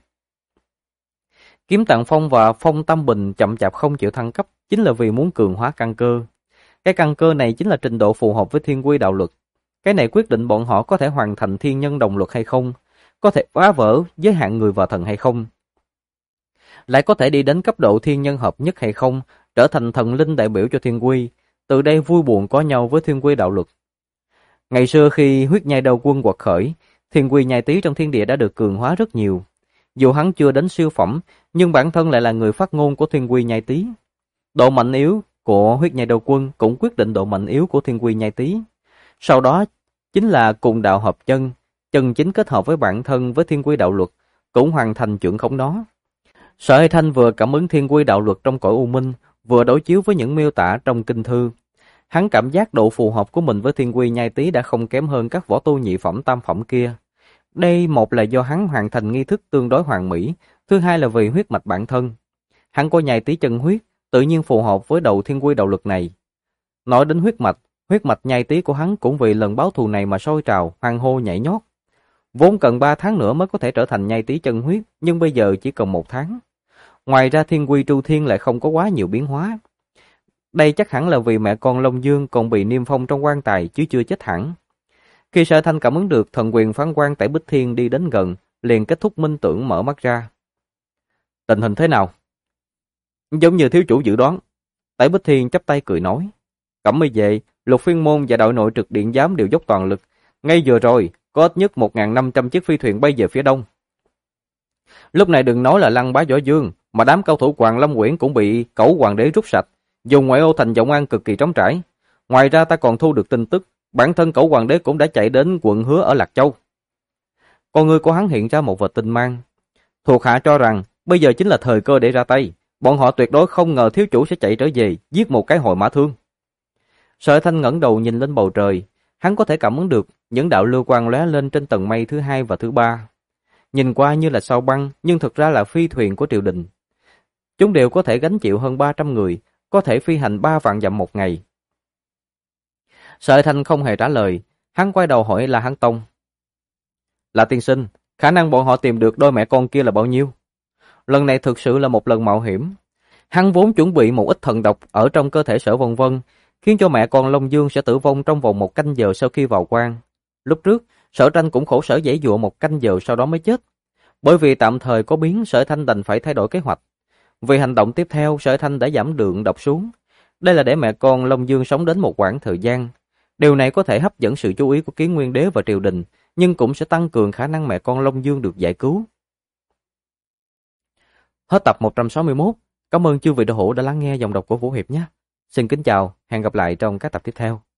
Kiếm Tạng Phong và Phong Tâm Bình chậm chạp không chịu thăng cấp chính là vì muốn cường hóa căn cơ. Cái căn cơ này chính là trình độ phù hợp với thiên quy đạo luật. Cái này quyết định bọn họ có thể hoàn thành thiên nhân đồng luật hay không, có thể phá vỡ giới hạn người và thần hay không, lại có thể đi đến cấp độ thiên nhân hợp nhất hay không, trở thành thần linh đại biểu cho thiên quy, từ đây vui buồn có nhau với thiên quy đạo luật. Ngày xưa khi huyết nhai đầu quân quật khởi, thiên quy nhai tí trong thiên địa đã được cường hóa rất nhiều. Dù hắn chưa đến siêu phẩm, nhưng bản thân lại là người phát ngôn của thiên quy nhai tí. Độ mạnh yếu của huyết nhai đầu quân cũng quyết định độ mạnh yếu của thiên quy nhai tí. Sau đó chính là cùng đạo hợp chân, chân chính kết hợp với bản thân với thiên quy đạo luật, cũng hoàn thành chuẩn khống nó. Sở Hay Thanh vừa cảm ứng thiên quy đạo luật trong cõi u minh, vừa đối chiếu với những miêu tả trong kinh thư. Hắn cảm giác độ phù hợp của mình với thiên quy nhai tí đã không kém hơn các võ tu nhị phẩm tam phẩm kia. Đây một là do hắn hoàn thành nghi thức tương đối hoàn mỹ, thứ hai là vì huyết mạch bản thân. Hắn có nhai tí chân huyết, tự nhiên phù hợp với đầu thiên quy đạo luật này. Nói đến huyết mạch nhai tí của hắn cũng vì lần báo thù này mà sôi trào, hoan hô nhảy nhót. Vốn cần 3 tháng nữa mới có thể trở thành nhai tí chân huyết, nhưng bây giờ chỉ cần 1 tháng. Ngoài ra thiên quy tru thiên lại không có quá nhiều biến hóa. Đây chắc hẳn là vì mẹ con Long Dương còn bị niêm phong trong quan tài chứ chưa chết hẳn. Khi Sở Thanh cảm ứng được thần quyền phán quan tại Bích Thiên đi đến gần, liền kết thúc minh tưởng mở mắt ra. Tình hình thế nào? Giống như thiếu chủ dự đoán. Tải Bích Thiên chắp tay cười nói. Cẩm mới về, Lục Phiên Môn và đội nội trực điện giám đều dốc toàn lực. Ngay vừa rồi, có ít nhất 1.500 chiếc phi thuyền bay về phía đông. Lúc này đừng nói là Lăng Bá Võ Dương, mà đám cao thủ Hoàng Lâm Quyển cũng bị Cẩu Hoàng đế rút sạch, dùng ngoại ô thành Vọng An cực kỳ trống trải. Ngoài ra ta còn thu được tin tức, bản thân Cẩu Hoàng đế cũng đã chạy đến quận Hứa ở Lạc Châu. Con người của hắn hiện ra một vệt tinh mang. Thuộc hạ cho rằng bây giờ chính là thời cơ để ra tay, bọn họ tuyệt đối không ngờ thiếu chủ sẽ chạy trở về, giết một cái hồi mã thương. Sở Thanh ngẩng đầu nhìn lên bầu trời, hắn có thể cảm ứng được những đạo lưu quang lóe lên trên tầng mây thứ hai và thứ ba. Nhìn qua như là sao băng, nhưng thực ra là phi thuyền của triều đình. Chúng đều có thể gánh chịu hơn 300 người, có thể phi hành 3 vạn dặm một ngày. Sở Thanh không hề trả lời, hắn quay đầu hỏi La Hán Tông. Là tiên sinh, khả năng bọn họ tìm được đôi mẹ con kia là bao nhiêu? Lần này thực sự là một lần mạo hiểm. Hắn vốn chuẩn bị một ít thần độc ở trong cơ thể Sở Vân Vân, khiến cho mẹ con Long Dương sẽ tử vong trong vòng 1 canh giờ sau khi vào quan. Lúc trước, Sở Tranh cũng khổ sở giãy giụa 1 canh giờ sau đó mới chết. Bởi vì tạm thời có biến, Sở Thanh đành phải thay đổi kế hoạch. Vì hành động tiếp theo, Sở Thanh đã giảm lượng độc xuống. Đây là để mẹ con Long Dương sống đến một quãng thời gian. Điều này có thể hấp dẫn sự chú ý của Kiến Nguyên Đế và triều đình, nhưng cũng sẽ tăng cường khả năng mẹ con Long Dương được giải cứu. Hết tập 161. Cảm ơn chư vị đạo hữu đã lắng nghe dòng đọc của Vũ Hiệp nhé. Xin kính chào, hẹn gặp lại trong các tập tiếp theo.